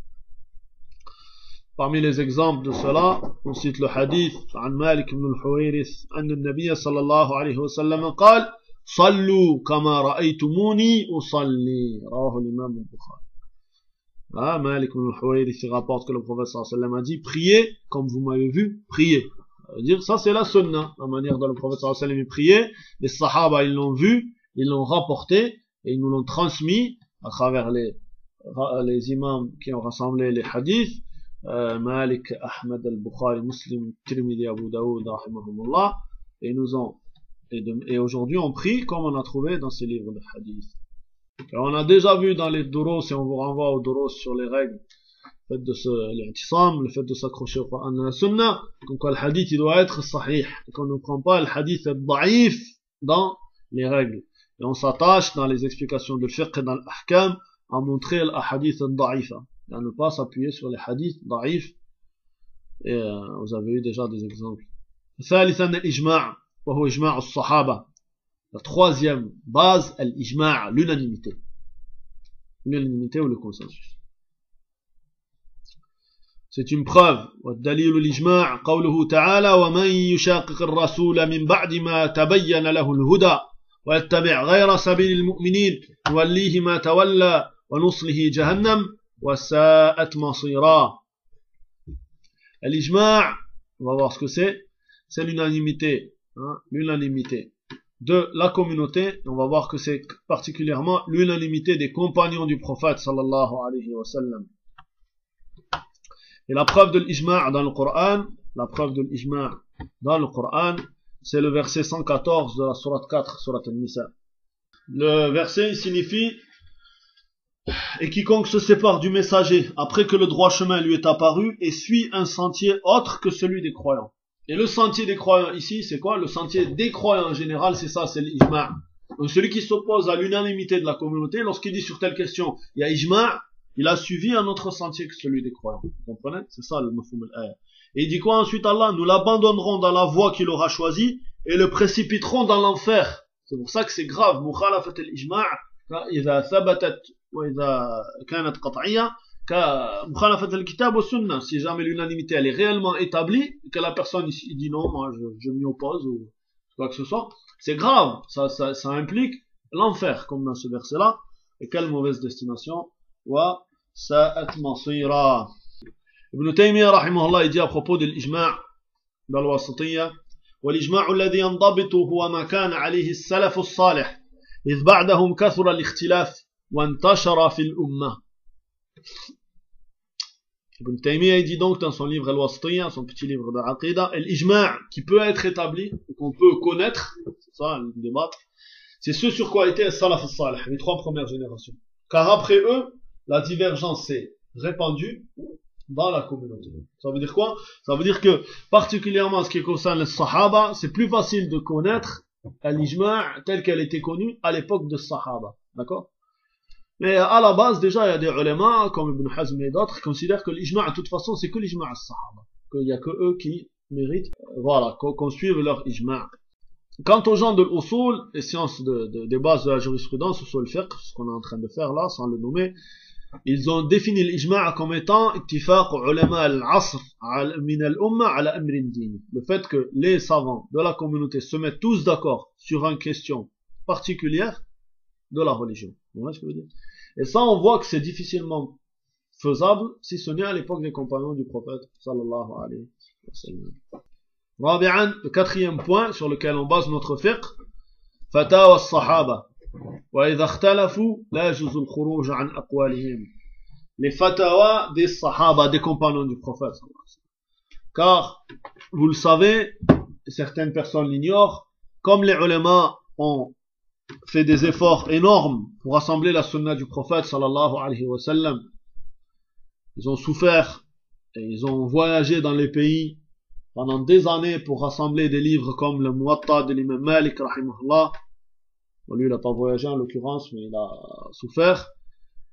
Parmi les exemples de cela, on cite le hadith عن مالك بن الحويرث أن النبي صلى الله عليه وسلم قال صلوا كما رأيتموني أصلي رواه الإمام البخاري. Ah, Malik ibn al-Huwayrith rapporte que le prophète sallallahu alayhi wa sallam a dit priez comme vous m'avez vu prier. Ça veut dire ça c'est la sunna, la manière dont le prophète sallallahu alayhi wa sallam priait. Les sahaba ils l'ont vu, ils l'ont rapporté et ils nous l'ont transmis à travers les les imams qui ont rassemblé les hadiths. Euh, Malik, Ahmad al-Bukhari, Muslim, Tirmidhi, Abu Daoud, rahimahumullah, et nous ont et, et aujourd'hui on prie comme on a trouvé dans ces livres de hadith. Alors, on a déjà vu dans les duros, et on vous renvoie aux duros sur les règles, le fait de se, l'intisam, le fait de s'accrocher au Coran et à la Sunna, donc le hadith il doit être sahih, et qu'on ne prend pas le hadith daif dans les règles. Et on s'attache dans les explications de fiqh et dans l'ahkam à montrer le hadith da'ifa, et à ne pas s'appuyer sur les hadiths daif, et euh, vous avez eu déjà des exemples. ثالثا الإجماع وهو إجماع الصحابة. La troisième base, l'ijma', l'unanimité. L'unanimité ou le consensus. C'est une preuve. والدليل الإجماع قوله تعالى ومن يشاقق الرسول من بعد ما تبين له الهدى ويتبع غير سبيل المؤمنين نوليه ما تولى ونصله جهنم وساءت مصيرا. L'ijma', on va voir ce que c'est. C'est l'unanimité. Hein, l'unanimité de la communauté, on va voir que c'est particulièrement l'unanimité des compagnons du prophète sallallahu alayhi wa sallam. Et la preuve de l'ijma' dans le Coran, la preuve de l'ijma' dans le Coran, c'est le verset cent quatorze de la sourate quatre, sourate An-Nisa. Le verset signifie et quiconque se sépare du messager après que le droit chemin lui est apparu et suit un sentier autre que celui des croyants. Et le sentier des croyants ici, c'est quoi? Le sentier des croyants en général, c'est ça, c'est l'ijma'. Donc celui qui s'oppose à l'unanimité de la communauté, lorsqu'il dit sur telle question, il y a ijma', il a suivi un autre sentier que celui des croyants. Vous comprenez? C'est ça le mafhoum al-aya. Et il dit quoi ensuite Allah? Nous l'abandonnerons dans la voie qu'il aura choisie et le précipiterons dans l'enfer. C'est pour ça que c'est grave. Mukhalafat al-ijma' idha thabatat wa idha kanat qat'iyya. Mukhalafat al-kitab wa sunnah, si jamais l'unanimité elle est réellement établie, que la personne ici dit non, moi je, je m'y oppose ou quoi que ce soit, c'est grave, ça, ça, ça implique l'enfer, comme dans ce verset-là, et quelle mauvaise destination, wa sa'at masira. Ibn Taymiyyah rahimahullah il dit à propos de l'ijma' dans l'wasatiyya, والإجماع الذي ينضبط هو ما كان عليه السلف الصالح إذ بعدهم كثر الاختلاف وانتشر في الأمة. Ibn Taymiyyah dit donc dans son livre Al-Wasitiyya, son petit livre de Aqida, l'ijma' qui peut être établi, qu'on peut connaître, c'est ça le débat, c'est ce sur quoi étaient les salaf al-salih, les trois premières générations. Car après eux, la divergence s'est répandue dans la communauté. Ça veut dire quoi? Ça veut dire que, particulièrement en ce qui concerne les sahaba, c'est plus facile de connaître l'ijma' telle qu'elle était connue à l'époque de sahaba. D'accord? Mais à la base, déjà, il y a des ulama, comme Ibn Hazm et d'autres, qui considèrent que l'ijma', de toute façon, c'est que l'ijma' as-sahaba. Qu'il n'y a que eux qui méritent, euh, voilà, qu'on qu'on suive leur ijma'. Quant aux gens de l'usul, les sciences de, de, des bases de la jurisprudence, usul al-fiqh, ce qu'on est en train de faire là, sans le nommer, ils ont défini l'ijma' comme étant ittifaq ulama al-asr min al-umma ala amrin dini. Le fait que les savants de la communauté se mettent tous d'accord sur une question particulière de la religion. Vous voyez ce que je veux dire? Et ça, on voit que c'est difficilement faisable, si ce n'est à l'époque des compagnons du prophète, sallallahu alayhi wa sallam. Rabi'an, le quatrième point sur lequel on base notre fiqh, fatawa as-sahaba. Wa idha ikhtalafu, la yajuzu al-khuruj an aqwalihim. Les fatawa des sahaba, des compagnons du prophète, sallallahu alayhi wa sallam. Car, vous le savez, certaines personnes l'ignorent, comme les ulama ont fait des efforts énormes pour rassembler la sunna du prophète sallallahu alayhi wa sallam. Ils ont souffert et ils ont voyagé dans les pays pendant des années pour rassembler des livres comme le Muwatta de l'imam Malik rahimahullah. Bon, lui il n'a pas voyagé en l'occurrence mais il a souffert.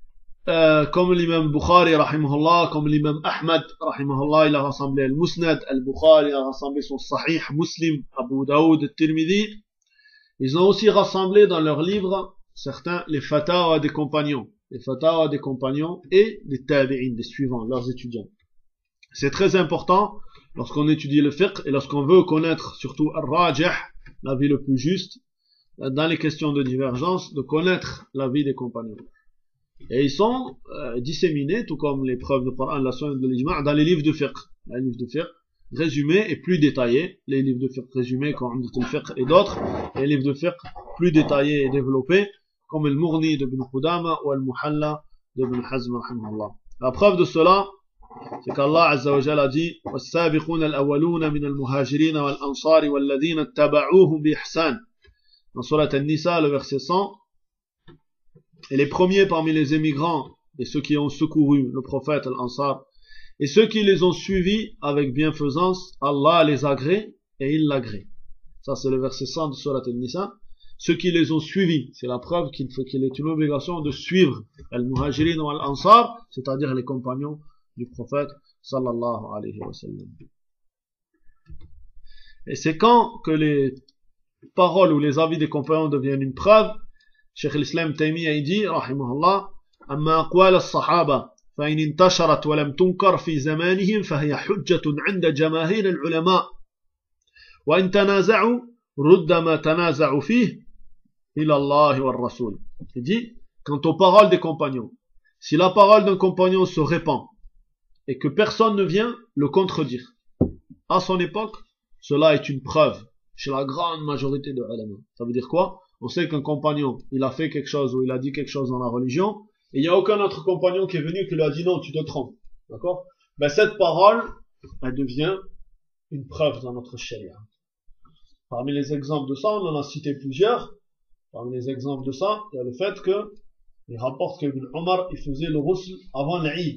euh, comme l'imam Bukhari, rahimahullah, comme l'imam Ahmad, rahimahullah, il a rassemblé le Musnad, al-Bukhari a rassemblé son Sahih, Muslim, Abu Daoud, Tirmidhi. Ils ont aussi rassemblé dans leurs livres certains les fatawa des compagnons, les fatawa des compagnons et des tabi'in, des suivants, leurs étudiants. C'est très important lorsqu'on étudie le fiqh et lorsqu'on veut connaître surtout al-rajih, l'avis le plus juste, dans les questions de divergence, de connaître l'avis des compagnons. Et ils sont euh, disséminés, tout comme les preuves de Coran, la Sunna de l'Ijma', dans les livres de fiqh, les livres de fiqh résumés et plus détaillés, les livres de fiqh résumés comme le fiqh et d'autres, et les livres de fiqh plus détaillés et développés, comme le Mughni d'Ibn Qudama ou le Muhalla d'Ibn Hazm, rahimahullah. La preuve de cela, c'est qu'Allah Azza wa Jalla a dit وَالسَّابِقُونَ الْأَوَّلُونَ مِنَ الْمُهَاجِرِينَ وَالْأَنصَارِ وَالَّذِينَ اتَّبَعُوهُمْ بِإِحْسَانٍ. Dans Surat An-Nisa, le verset cent, et les premiers parmi les émigrants et ceux qui ont secouru le prophète Al-Ansar et ceux qui les ont suivis avec bienfaisance, Allah les agrée et il l'agrée. Ça c'est le verset cent de Surat An-Nisa. Ceux qui les ont suivis, c'est la preuve qu'il faut qu'il est une obligation de suivre Al-Muhajirin ou Al-Ansar, c'est-à-dire les compagnons du prophète sallallahu alayhi wa sallam. Et c'est quand que les paroles ou les avis des compagnons deviennent une preuve. Cheikh l'Islam Taymiyyah dit, rahimahullah, amma aqwal as-sahaba fa in intasharat wa lam tunkar fi zamanihim fa hiya hujjatun 'inda jamaahir al-ulama wa in tanaza'u rudda ma tanaza'u fihi ila Allah wa ar-rasul. Il dit, quant aux paroles des compagnons, si la parole d'un compagnon se répand et que personne ne vient le contredire, à son époque, cela est une preuve chez la grande majorité de ulama. Ça veut dire quoi? On sait qu'un compagnon, il a fait quelque chose ou il a dit quelque chose dans la religion, et il n'y a aucun autre compagnon qui est venu qui lui a dit non, tu te trompes. D'accord? Ben, cette parole, elle devient une preuve dans notre sharia. Parmi les exemples de ça, on en a cité plusieurs. Parmi les exemples de ça, il y a le fait que, il rapporte qu'Ibn Omar, il faisait le ghusl avant l'Aïd.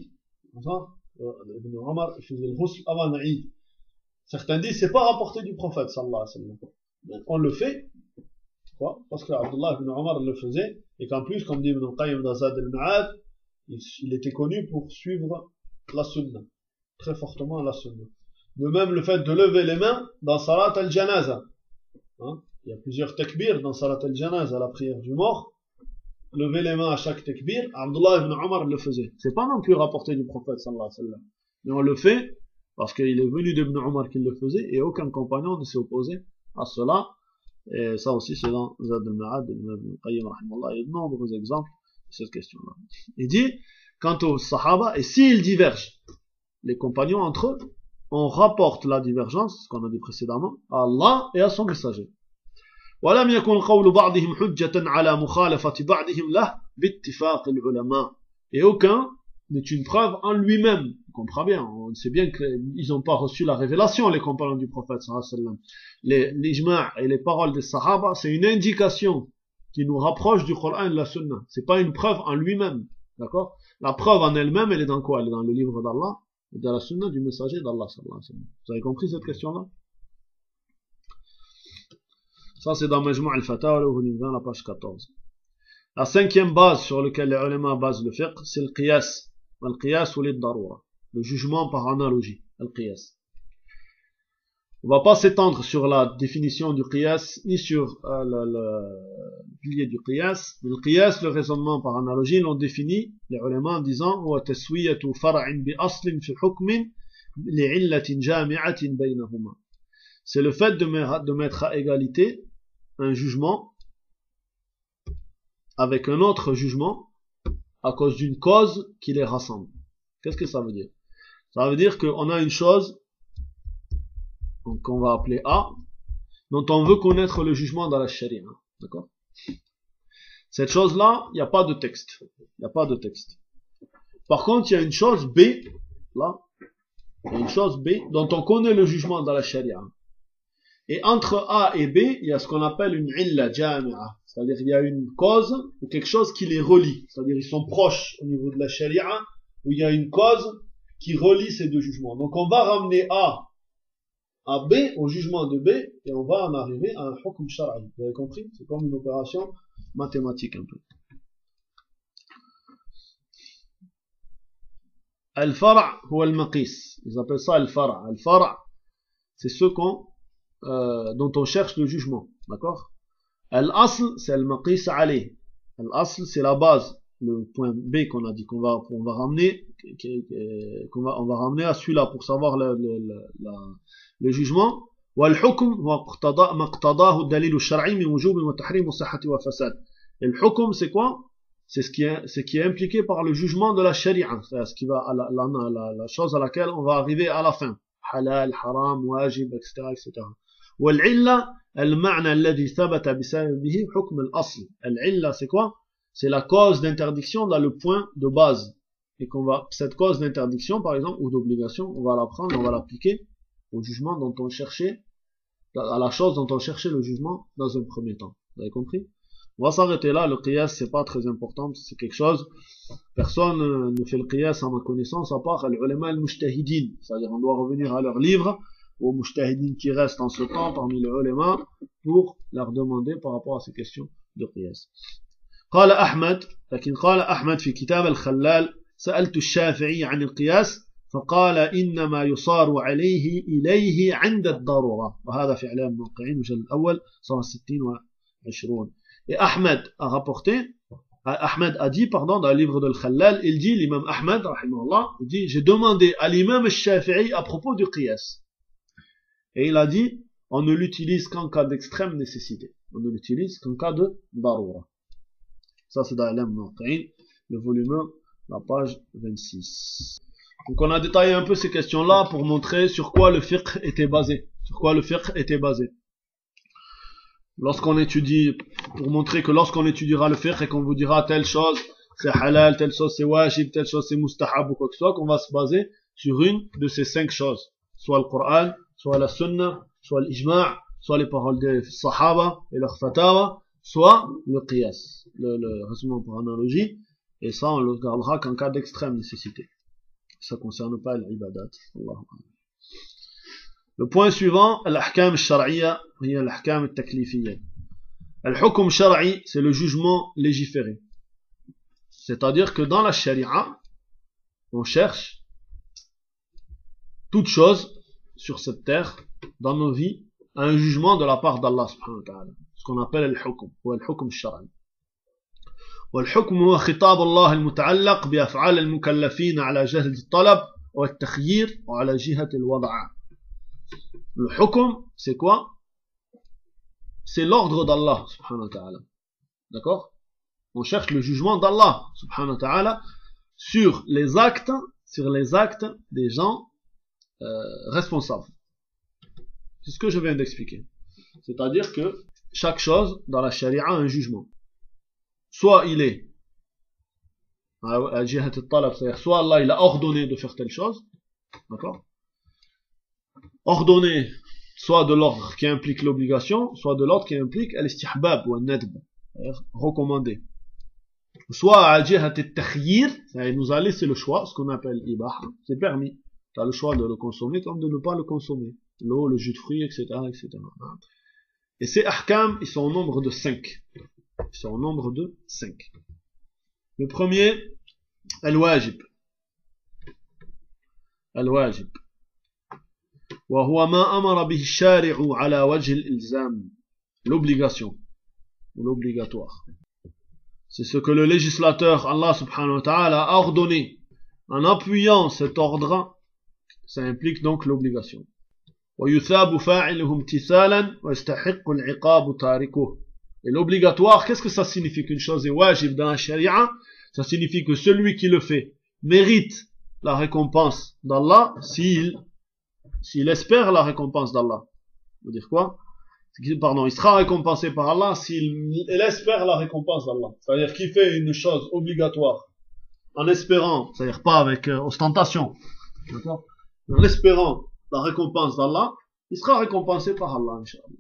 Ibn Omar, il faisait le ghusl avant l'Aïd. Certains disent, c'est pas rapporté du prophète, sallallahu alayhi wa sallam. On le fait. Pourquoi? Parce que Abdullah ibn Omar le faisait, et qu'en plus, comme dit Ibn Qayyim dans Zad al-Ma'ad, il, il était connu pour suivre la sunna, très fortement la sunna. De même, le fait de lever les mains dans Salat al-Janaza. Hein? Il y a plusieurs takbir dans Salat al-Janaza, la prière du mort. Lever les mains à chaque takbir, Abdullah ibn Omar le faisait. C'est pas non plus rapporté du prophète, sallallahu alayhi wa sallam. Mais on le fait, parce qu'il est venu d'Ibn Omar qui le faisait, et aucun compagnon ne s'est opposé à cela. Et ça aussi, c'est dans Zad al-Ma'ad, Ibn Qayyim, rahimahullah, il y a de nombreux exemples de cette question-là. Il dit, quant aux Sahaba, et s'ils divergent, les compagnons entre eux, on rapporte la divergence, ce qu'on a dit précédemment, à Allah et à son messager. وَلَمْ يَكُنْ قَوْلُ بَعْضِهِمْ حُجَّةً عَلَى مُخَالَفَةِ بَعْضِهِمْ لَهُ بِاتِّفَاقِ الْعُلَمَاءِ. Et aucun n'est une preuve en lui-même. On comprend bien, on sait bien qu'ils n'ont pas reçu la révélation, les compagnons du prophète sallallahu alayhi wa sallam. Les l'ijma' et les paroles des sahaba, c'est une indication qui nous rapproche du Coran et de la Sunna. C'est pas une preuve en lui-même, d'accord? La preuve en elle-même, elle est dans quoi? Elle est dans le livre d'Allah et dans la Sunna du messager d'Allah sallallahu alayhi wa sallam. Vous avez compris cette question-là? Ça, c'est dans Majmu' al-Fatawa, le volume vingt, la page quatorze. La cinquième base sur laquelle les ulama basent le fiqh, c'est le qiyas. Le qiyas ou l'id-darura. Le jugement par analogie. Le qiyas. On va pas s'étendre sur la définition du qiyas, ni sur euh, le, le pilier du qiyas. Mais le qiyas, le raisonnement par analogie, l'ont défini, les ulama, en disant « Wa taswiyatu far'in bi aslin fi hukmin li'illatin jami'atin baynahuma » C'est le fait de, de mettre à égalité un jugement avec un autre jugement à cause d'une cause qui les rassemble. Qu'est-ce que ça veut dire? Ça veut dire qu'on a une chose qu'on va appeler A, dont on veut connaître le jugement dans la charia. D'accord? Cette chose-là, il n'y a pas de texte. Il n'y a pas de texte. Par contre, il y a une chose B, là, il y a une chose B dont on connaît le jugement dans la charia. Et entre A et B, il y a ce qu'on appelle une illa jami'a. C'est-à-dire il y a une cause ou quelque chose qui les relie. C'est-à-dire ils sont proches au niveau de la charia, où il y a une cause qui relie ces deux jugements. Donc on va ramener A à B, au jugement de B, et on va en arriver à un hukm shar'i. Vous avez compris? C'est comme une opération mathématique un peu. Al-far' ou al-maqis. Ils appellent ça al-far'. Al-far', c'est ce qu'on, euh, dont on cherche le jugement. D'accord? Al-asl, c'est al-maqis alayh. Al-asl, c'est la base. Le point B qu'on a dit qu'on va, qu'on va ramener, qu'on va, on va ramener à celui-là pour savoir le, le, le, le jugement. والحكم هو ما اقتضاه الدليل الشرعي من وجوب وتحريم وصحة وفساد. Et le hukm, c'est quoi? C'est ce qui est, ce qui est impliqué par le jugement de la sharia. C'est ce qui va, la, la, la, la chose à laquelle on va arriver à la fin. Halal, haram, wajib, et cetera, et cetera. والعلة المعنى الذي ثبت بسببه حكم الأصل. العلة, c'est quoi? C'est la cause d'interdiction dans le point de base. Et qu'on va, cette cause d'interdiction, par exemple, ou d'obligation, on va la prendre, on va l'appliquer au jugement dont on cherchait, à la chose dont on cherchait le jugement dans un premier temps. Vous avez compris? On va s'arrêter là. Le qiyas, c'est pas très important, c'est quelque chose, personne ne fait le qiyas à ma connaissance, à part les ulama al-mujtahidin. C'est-à-dire, on doit revenir à leurs livres, aux mujtahidin qui restent en ce temps parmi les ulama, pour leur demander par rapport à ces questions de qiyas. قال أحمد لكن قال أحمد في كتاب الخلال سألت الشافعي عن القياس فقال إنما يصار عليه إليه عند الضرورة وهذا في إعلام الموقعين المجلد الأول صفحة ستين وعشرون. Et Ahmed a rapporté, Ahmed a dit, pardon, dans le livre de Al-Khallal, il dit, l'imam Ahmed, rahimahullah, il dit, j'ai demandé à l'imam al-Shafi'i à propos du qiyas. Et il a dit, on ne l'utilise qu'en cas d'extrême nécessité. On ne l'utilise qu'en cas de darura. Ça, c'est dans l'Alam al-Muqa'in, le volume un, la page vingt-six. Donc, on a détaillé un peu ces questions-là pour montrer sur quoi le fiqh était basé. Sur quoi le fiqh était basé. Lorsqu'on étudie, pour montrer que lorsqu'on étudiera le fiqh et qu'on vous dira telle chose c'est halal, telle chose c'est wajib, telle chose c'est mustahab ou quoi que ce soit, qu'on va se baser sur une de ces cinq choses. Soit le Coran, soit la Sunna, soit l'ijma', soit les paroles des Sahaba et leurs fatawa, soit le qiyas, le, le raisonnement par analogie, et ça on le regardera qu'en cas d'extrême nécessité. Ça ne concerne pas l'ibadat. Le point suivant, l'ahkam al-shar'iyya, hiya l'ahkam al-taklifiyya. Al-hukm shar'i, c'est le jugement légiféré. C'est-à-dire que dans la sharia, on cherche toute chose sur cette terre, dans nos vies, un jugement de la part d'Allah subhanahu wa ta'ala. Ce qu'on appelle al-hukm, ou al-hukm shar'i. والحكم هو خطاب الله المتعلق بأفعال المكلفين على جهة الطلب والتخيير وعلى جهة الوضع. Le hukm, c'est quoi? C'est l'ordre d'Allah subhanahu wa ta'ala. D'accord? On cherche le jugement d'Allah subhanahu wa ta'ala sur les actes, sur les actes des gens euh, responsables. C'est ce que je viens d'expliquer. C'est-à-dire que chaque chose dans la charia a un jugement. Soit il est à jihat al-talab, c'est-à-dire soit Allah il a ordonné de faire telle chose, d'accord? Ordonné, soit de l'ordre qui implique l'obligation, soit de l'ordre qui implique al-istihbab ou al-nadb, c'est-à-dire recommandé. Soit à jihat al-takhyir, c'est-à-dire il nous a laissé le choix, ce qu'on appelle ibah, c'est permis. Tu as le choix de le consommer comme de ne pas le consommer. L'eau, le jus de fruits, et cetera, et cetera. Et ces ahkam, ils sont au nombre de cinq. Ils sont au nombre de cinq. Le premier, al-wajib. Al-wajib. وهو ما أمر به الشارع على وجه الإلزام. L'obligation. L'obligatoire. C'est ce que le législateur, Allah subhanahu wa ta'ala, a ordonné. En appuyant cet ordre, ça implique donc l'obligation. ويثاب فاعله امتثالا ويستحق العقاب تاركه. Et l'obligatoire, qu'est-ce que ça signifie qu'une chose est wajib dans la sharia? Ça signifie que celui qui le fait mérite la récompense d'Allah s'il s'il espère la récompense d'Allah. Ça veut dire quoi? Pardon, il sera récompensé par Allah s'il espère la récompense d'Allah. C'est-à-dire qu'il fait une chose obligatoire en espérant, c'est-à-dire pas avec euh, ostentation, d'accord? En espérant la récompense d'Allah, il sera récompensé par Allah, Inch'Allah.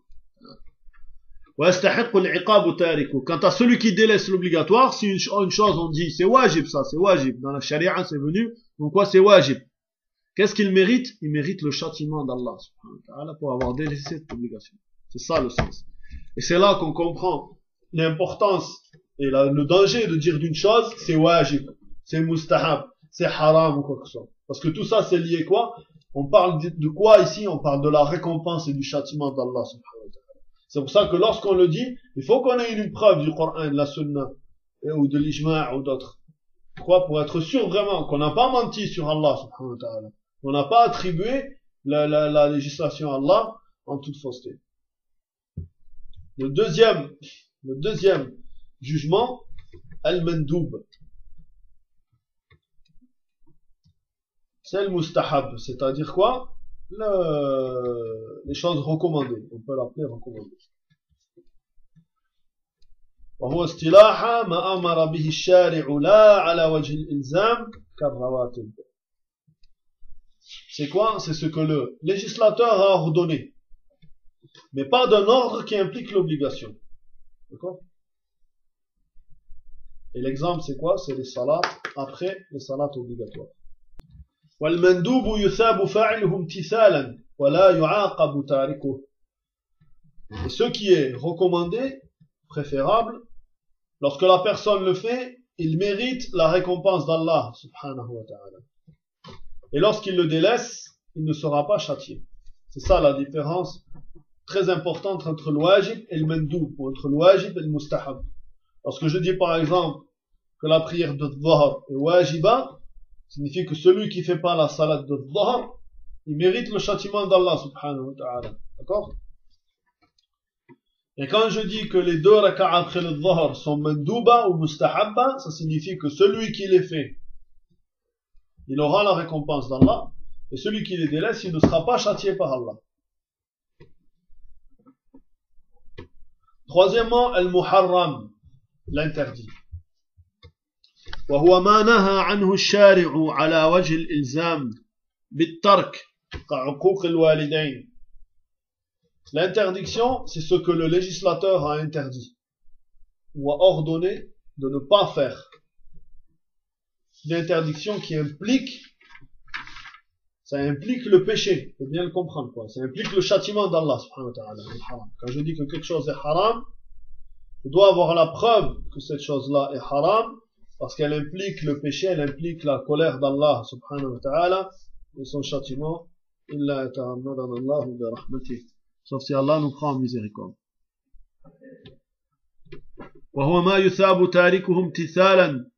Quant à celui qui délaisse l'obligatoire, si une, une chose on dit c'est wajib, ça c'est wajib, dans la charia c'est venu, donc quoi c'est wajib? Qu'est-ce qu'il mérite? Il mérite le châtiment d'Allah pour avoir délaissé cette obligation. C'est ça le sens. Et c'est là qu'on comprend l'importance et la, le danger de dire d'une chose c'est wajib, c'est mustahab, c'est haram ou quoi que ce soit. Parce que tout ça c'est lié quoi? On parle de, de quoi ici? On parle de la récompense et du châtiment d'Allah subhanahu wa ta'ala. C'est pour ça que lorsqu'on le dit, il faut qu'on ait une preuve du Coran, de la Sunna, ou de l'Ijma' ou d'autres. Pourquoi? Pour être sûr vraiment qu'on n'a pas menti sur Allah subhanahu wa ta'ala. On n'a pas attribué la, la, la législation à Allah en toute fausseté. Le deuxième, le deuxième jugement, al-mandoub. C'est le mustahab, c'est-à-dire quoi? Le, les choses recommandées. On peut l'appeler recommandées. وهو اصطلاح ما أمر به الشارع لا على وجه الإلزام كالرواتب. C'est quoi? C'est ce que le législateur a ordonné, mais pas d'un ordre qui implique l'obligation. D'accord? Et l'exemple c'est quoi? C'est les salats après les salats obligatoires. والمندوب يثاب فاعله امتثالا ولا يعاقب تاركه. Et ce qui est recommandé, préférable, lorsque la personne le fait, il mérite la récompense d'Allah subhanahu wa ta'ala. Et lorsqu'il le délaisse, il ne sera pas châtié. C'est ça la différence très importante entre le wajib et le mandoub, ou entre le wajib et le mustahab. Lorsque je dis par exemple que la prière de dhuhr est wajiba, signifie que celui qui fait pas la salat de dhuhr, il mérite le châtiment d'Allah subhanahu wa ta'ala. D'accord? Et quand je dis que les deux raka'a après le dhuhr sont mandouba ou mustahabba, ça signifie que celui qui les fait, il aura la récompense d'Allah, et celui qui les délaisse, il ne sera pas châtié par Allah. Troisièmement, al-muharram, l'interdit. وهو ما نهى عنه الشارع على وجه الإلزام بالترك كعقوق الوالدين. L'interdiction, c'est ce que le législateur a interdit ou a ordonné de ne pas faire. L'interdiction qui implique, ça implique le péché, faut bien le comprendre quoi. Ça implique le châtiment d'Allah subhanahu wa ta'ala. Quand je dis que quelque chose est haram, je dois avoir la preuve que cette chose-là est haram, parce qu'elle implique le péché, elle implique la colère d'Allah subhanahu wa ta'ala et son châtiment. Illa yatahammadana Allahu bi rahmatih. Sauf si Allah nous prend en miséricorde. وهو ما يثاب تاركه امتثالا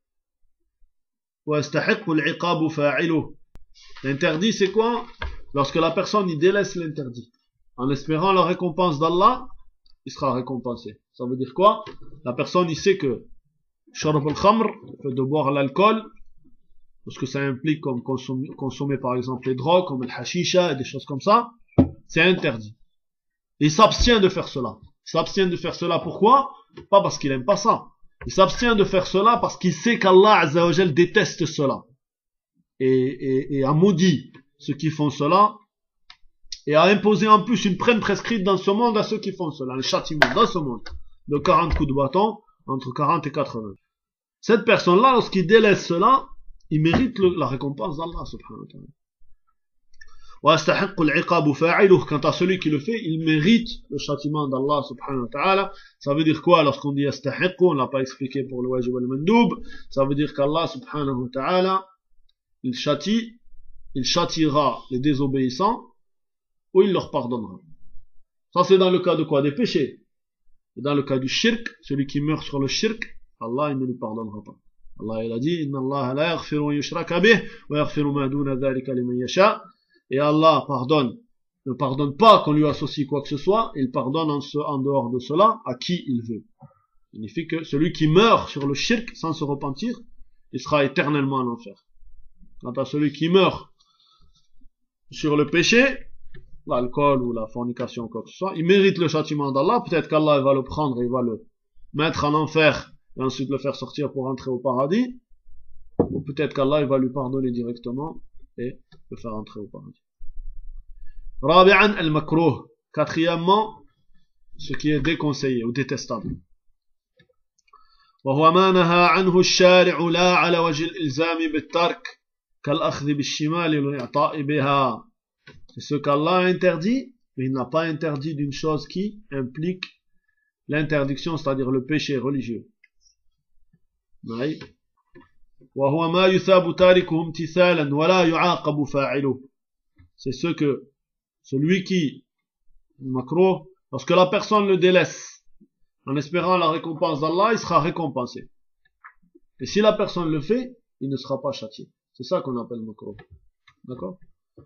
ويستحق العقاب فاعله. L'interdit c'est quoi? Lorsque la personne y délaisse l'interdit en espérant la récompense d'Allah, il sera récompensé. Ça veut dire quoi? La personne il sait que shurb al-khamr, le fait de boire l'alcool, parce que ça implique comme consommer, consommer par exemple les drogues comme le hashisha et des choses comme ça, c'est interdit. Il s'abstient de faire cela. Il s'abstient de faire cela pourquoi? Pas parce qu'il aime pas ça. Il s'abstient de faire cela parce qu'il sait qu'Allah Azza wa Jal déteste cela. Et, et, et a maudit ceux qui font cela. Et a imposé en plus une peine prescrite dans ce monde à ceux qui font cela. Un châtiment dans ce monde. De quarante coups de bâton, entre quarante et quatre-vingts. Cette personne-là, lorsqu'il délaisse cela, il mérite le, la récompense d'Allah subhanahu wa ta'ala. Quant à celui qui le fait, il mérite le châtiment d'Allah subhanahu wa ta'ala. Ça veut dire quoi lorsqu'on dit yastahiqu? On l'a pas expliqué pour le wajib al-mandoub. Ça veut dire qu'Allah subhanahu wa ta'ala, il châtie, il châtiera les désobéissants ou il leur pardonnera. Ça c'est dans le cas de quoi? Des péchés. Et dans le cas du shirk, celui qui meurt sur le shirk, Allah il ne lui pardonnera pas. Allah il a dit inna Allah la yaghfiru an yushraka bih wa yaghfiru ma duna dhalika liman yasha. Et Allah pardonne, ne pardonne pas qu'on lui associe quoi que ce soit, il pardonne en, ce, en dehors de cela à qui il veut. Ça signifie que celui qui meurt sur le shirk sans se repentir, il sera éternellement en enfer. Quant à celui qui meurt sur le péché, l'alcool ou la fornication ou quoi que ce soit, il mérite le châtiment d'Allah, peut-être qu'Allah va le prendre et il va le mettre en enfer et ensuite le faire sortir pour entrer au paradis, ou peut-être qu'Allah va lui pardonner directement et le faire entrer au paradis. Rabi'an al-makruh. Quatrièmement, ce qui est déconseillé ou détestable. وهو ما نهى عنه الشارع لا على وجه الإلزام بالترك كالأخذ بالشمال والإعطاء بها. C'est ce qu'Allah a interdit, mais il n'a pas interdit d'une chose qui implique l'interdiction, c'est-à-dire le péché religieux. وهو ما يثاب تاركه امتثالا ولا يعاقب فاعله. C'est ce que celui qui makruh, lorsque la personne le délaisse en espérant la récompense d'Allah, il sera récompensé. Et si la personne le fait, il ne sera pas châtié. C'est ça qu'on appelle makruh. D'accord?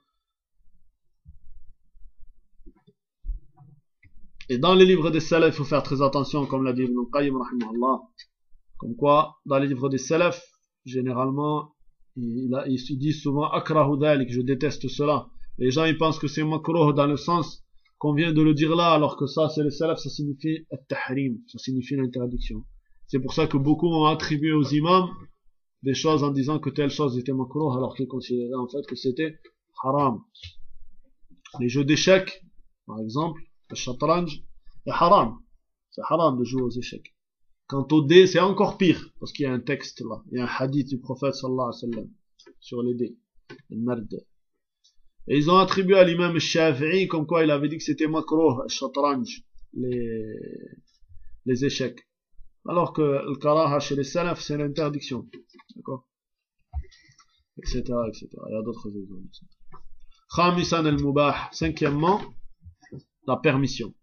Et dans les livres des salafs, il faut faire très attention, comme l'a dit Ibn Qayyim rahimahullah. Comme quoi, dans les livres des salafs, généralement, ils, ils disent souvent akrahu dhalik, je déteste cela. Les gens ils pensent que c'est makruh dans le sens qu'on vient de le dire là, alors que ça, c'est les salafs, ça signifie at-tahrim, ça signifie l'interdiction. C'est pour ça que beaucoup ont attribué aux imams des choses en disant que telle chose était makruh, alors qu'ils considéraient en fait que c'était haram. Les jeux d'échecs, par exemple, le shatranj, est haram. C'est haram de jouer aux échecs. Quant au dé, c'est encore pire, parce qu'il y a un texte là, il y a un hadith du prophète sallallahu alayhi wa sallam sur les dés, le mard. Et ils ont attribué à l'imam Shafi'i comme quoi il avait dit que c'était makruh, shatranj, les, les échecs. Alors que le karaha chez les salaf, c'est l'interdiction. D'accord? Etc, et cetera. Il y a d'autres exemples. Khamisan al-mubah. Cinquièmement, la permission.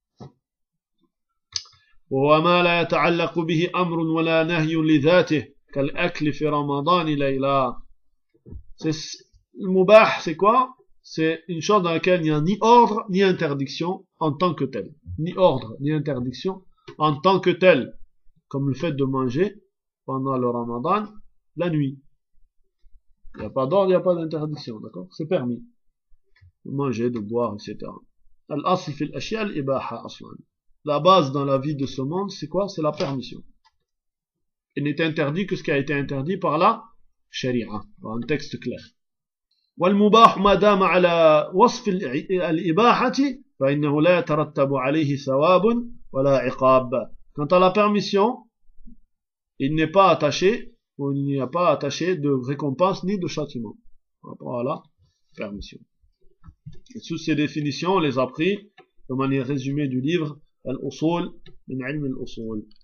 وهو ما لا يتعلق به أمر ولا نهي لذاته كالأكل في رمضان ليلا. Le mubah, c'est quoi? C'est une chose dans laquelle il n'y a ni ordre ni interdiction en tant que tel. Ni ordre ni interdiction en tant que tel. Comme le fait de manger pendant le ramadan la nuit. Il n'y a pas d'ordre, il n'y a pas d'interdiction, d'accord? C'est permis. De manger, de boire, et cetera. Al-asl fil ashya al-ibaha aslan. La base dans la vie de ce monde, c'est quoi? C'est la permission. Il n'est interdit que ce qui a été interdit par la sharia, par un texte clair. والمباح ما دام على وصف الإباحة فإنه لا يترتب عليه ثواب ولا عقاب. Quant à la permission, il n'est pas attaché, ou il n'y a pas attaché de récompense ni de châtiment. Par rapport à la permission. Et sous ces définitions, on les a pris de manière résumée du livre Al-Usul min ilm al-Usul.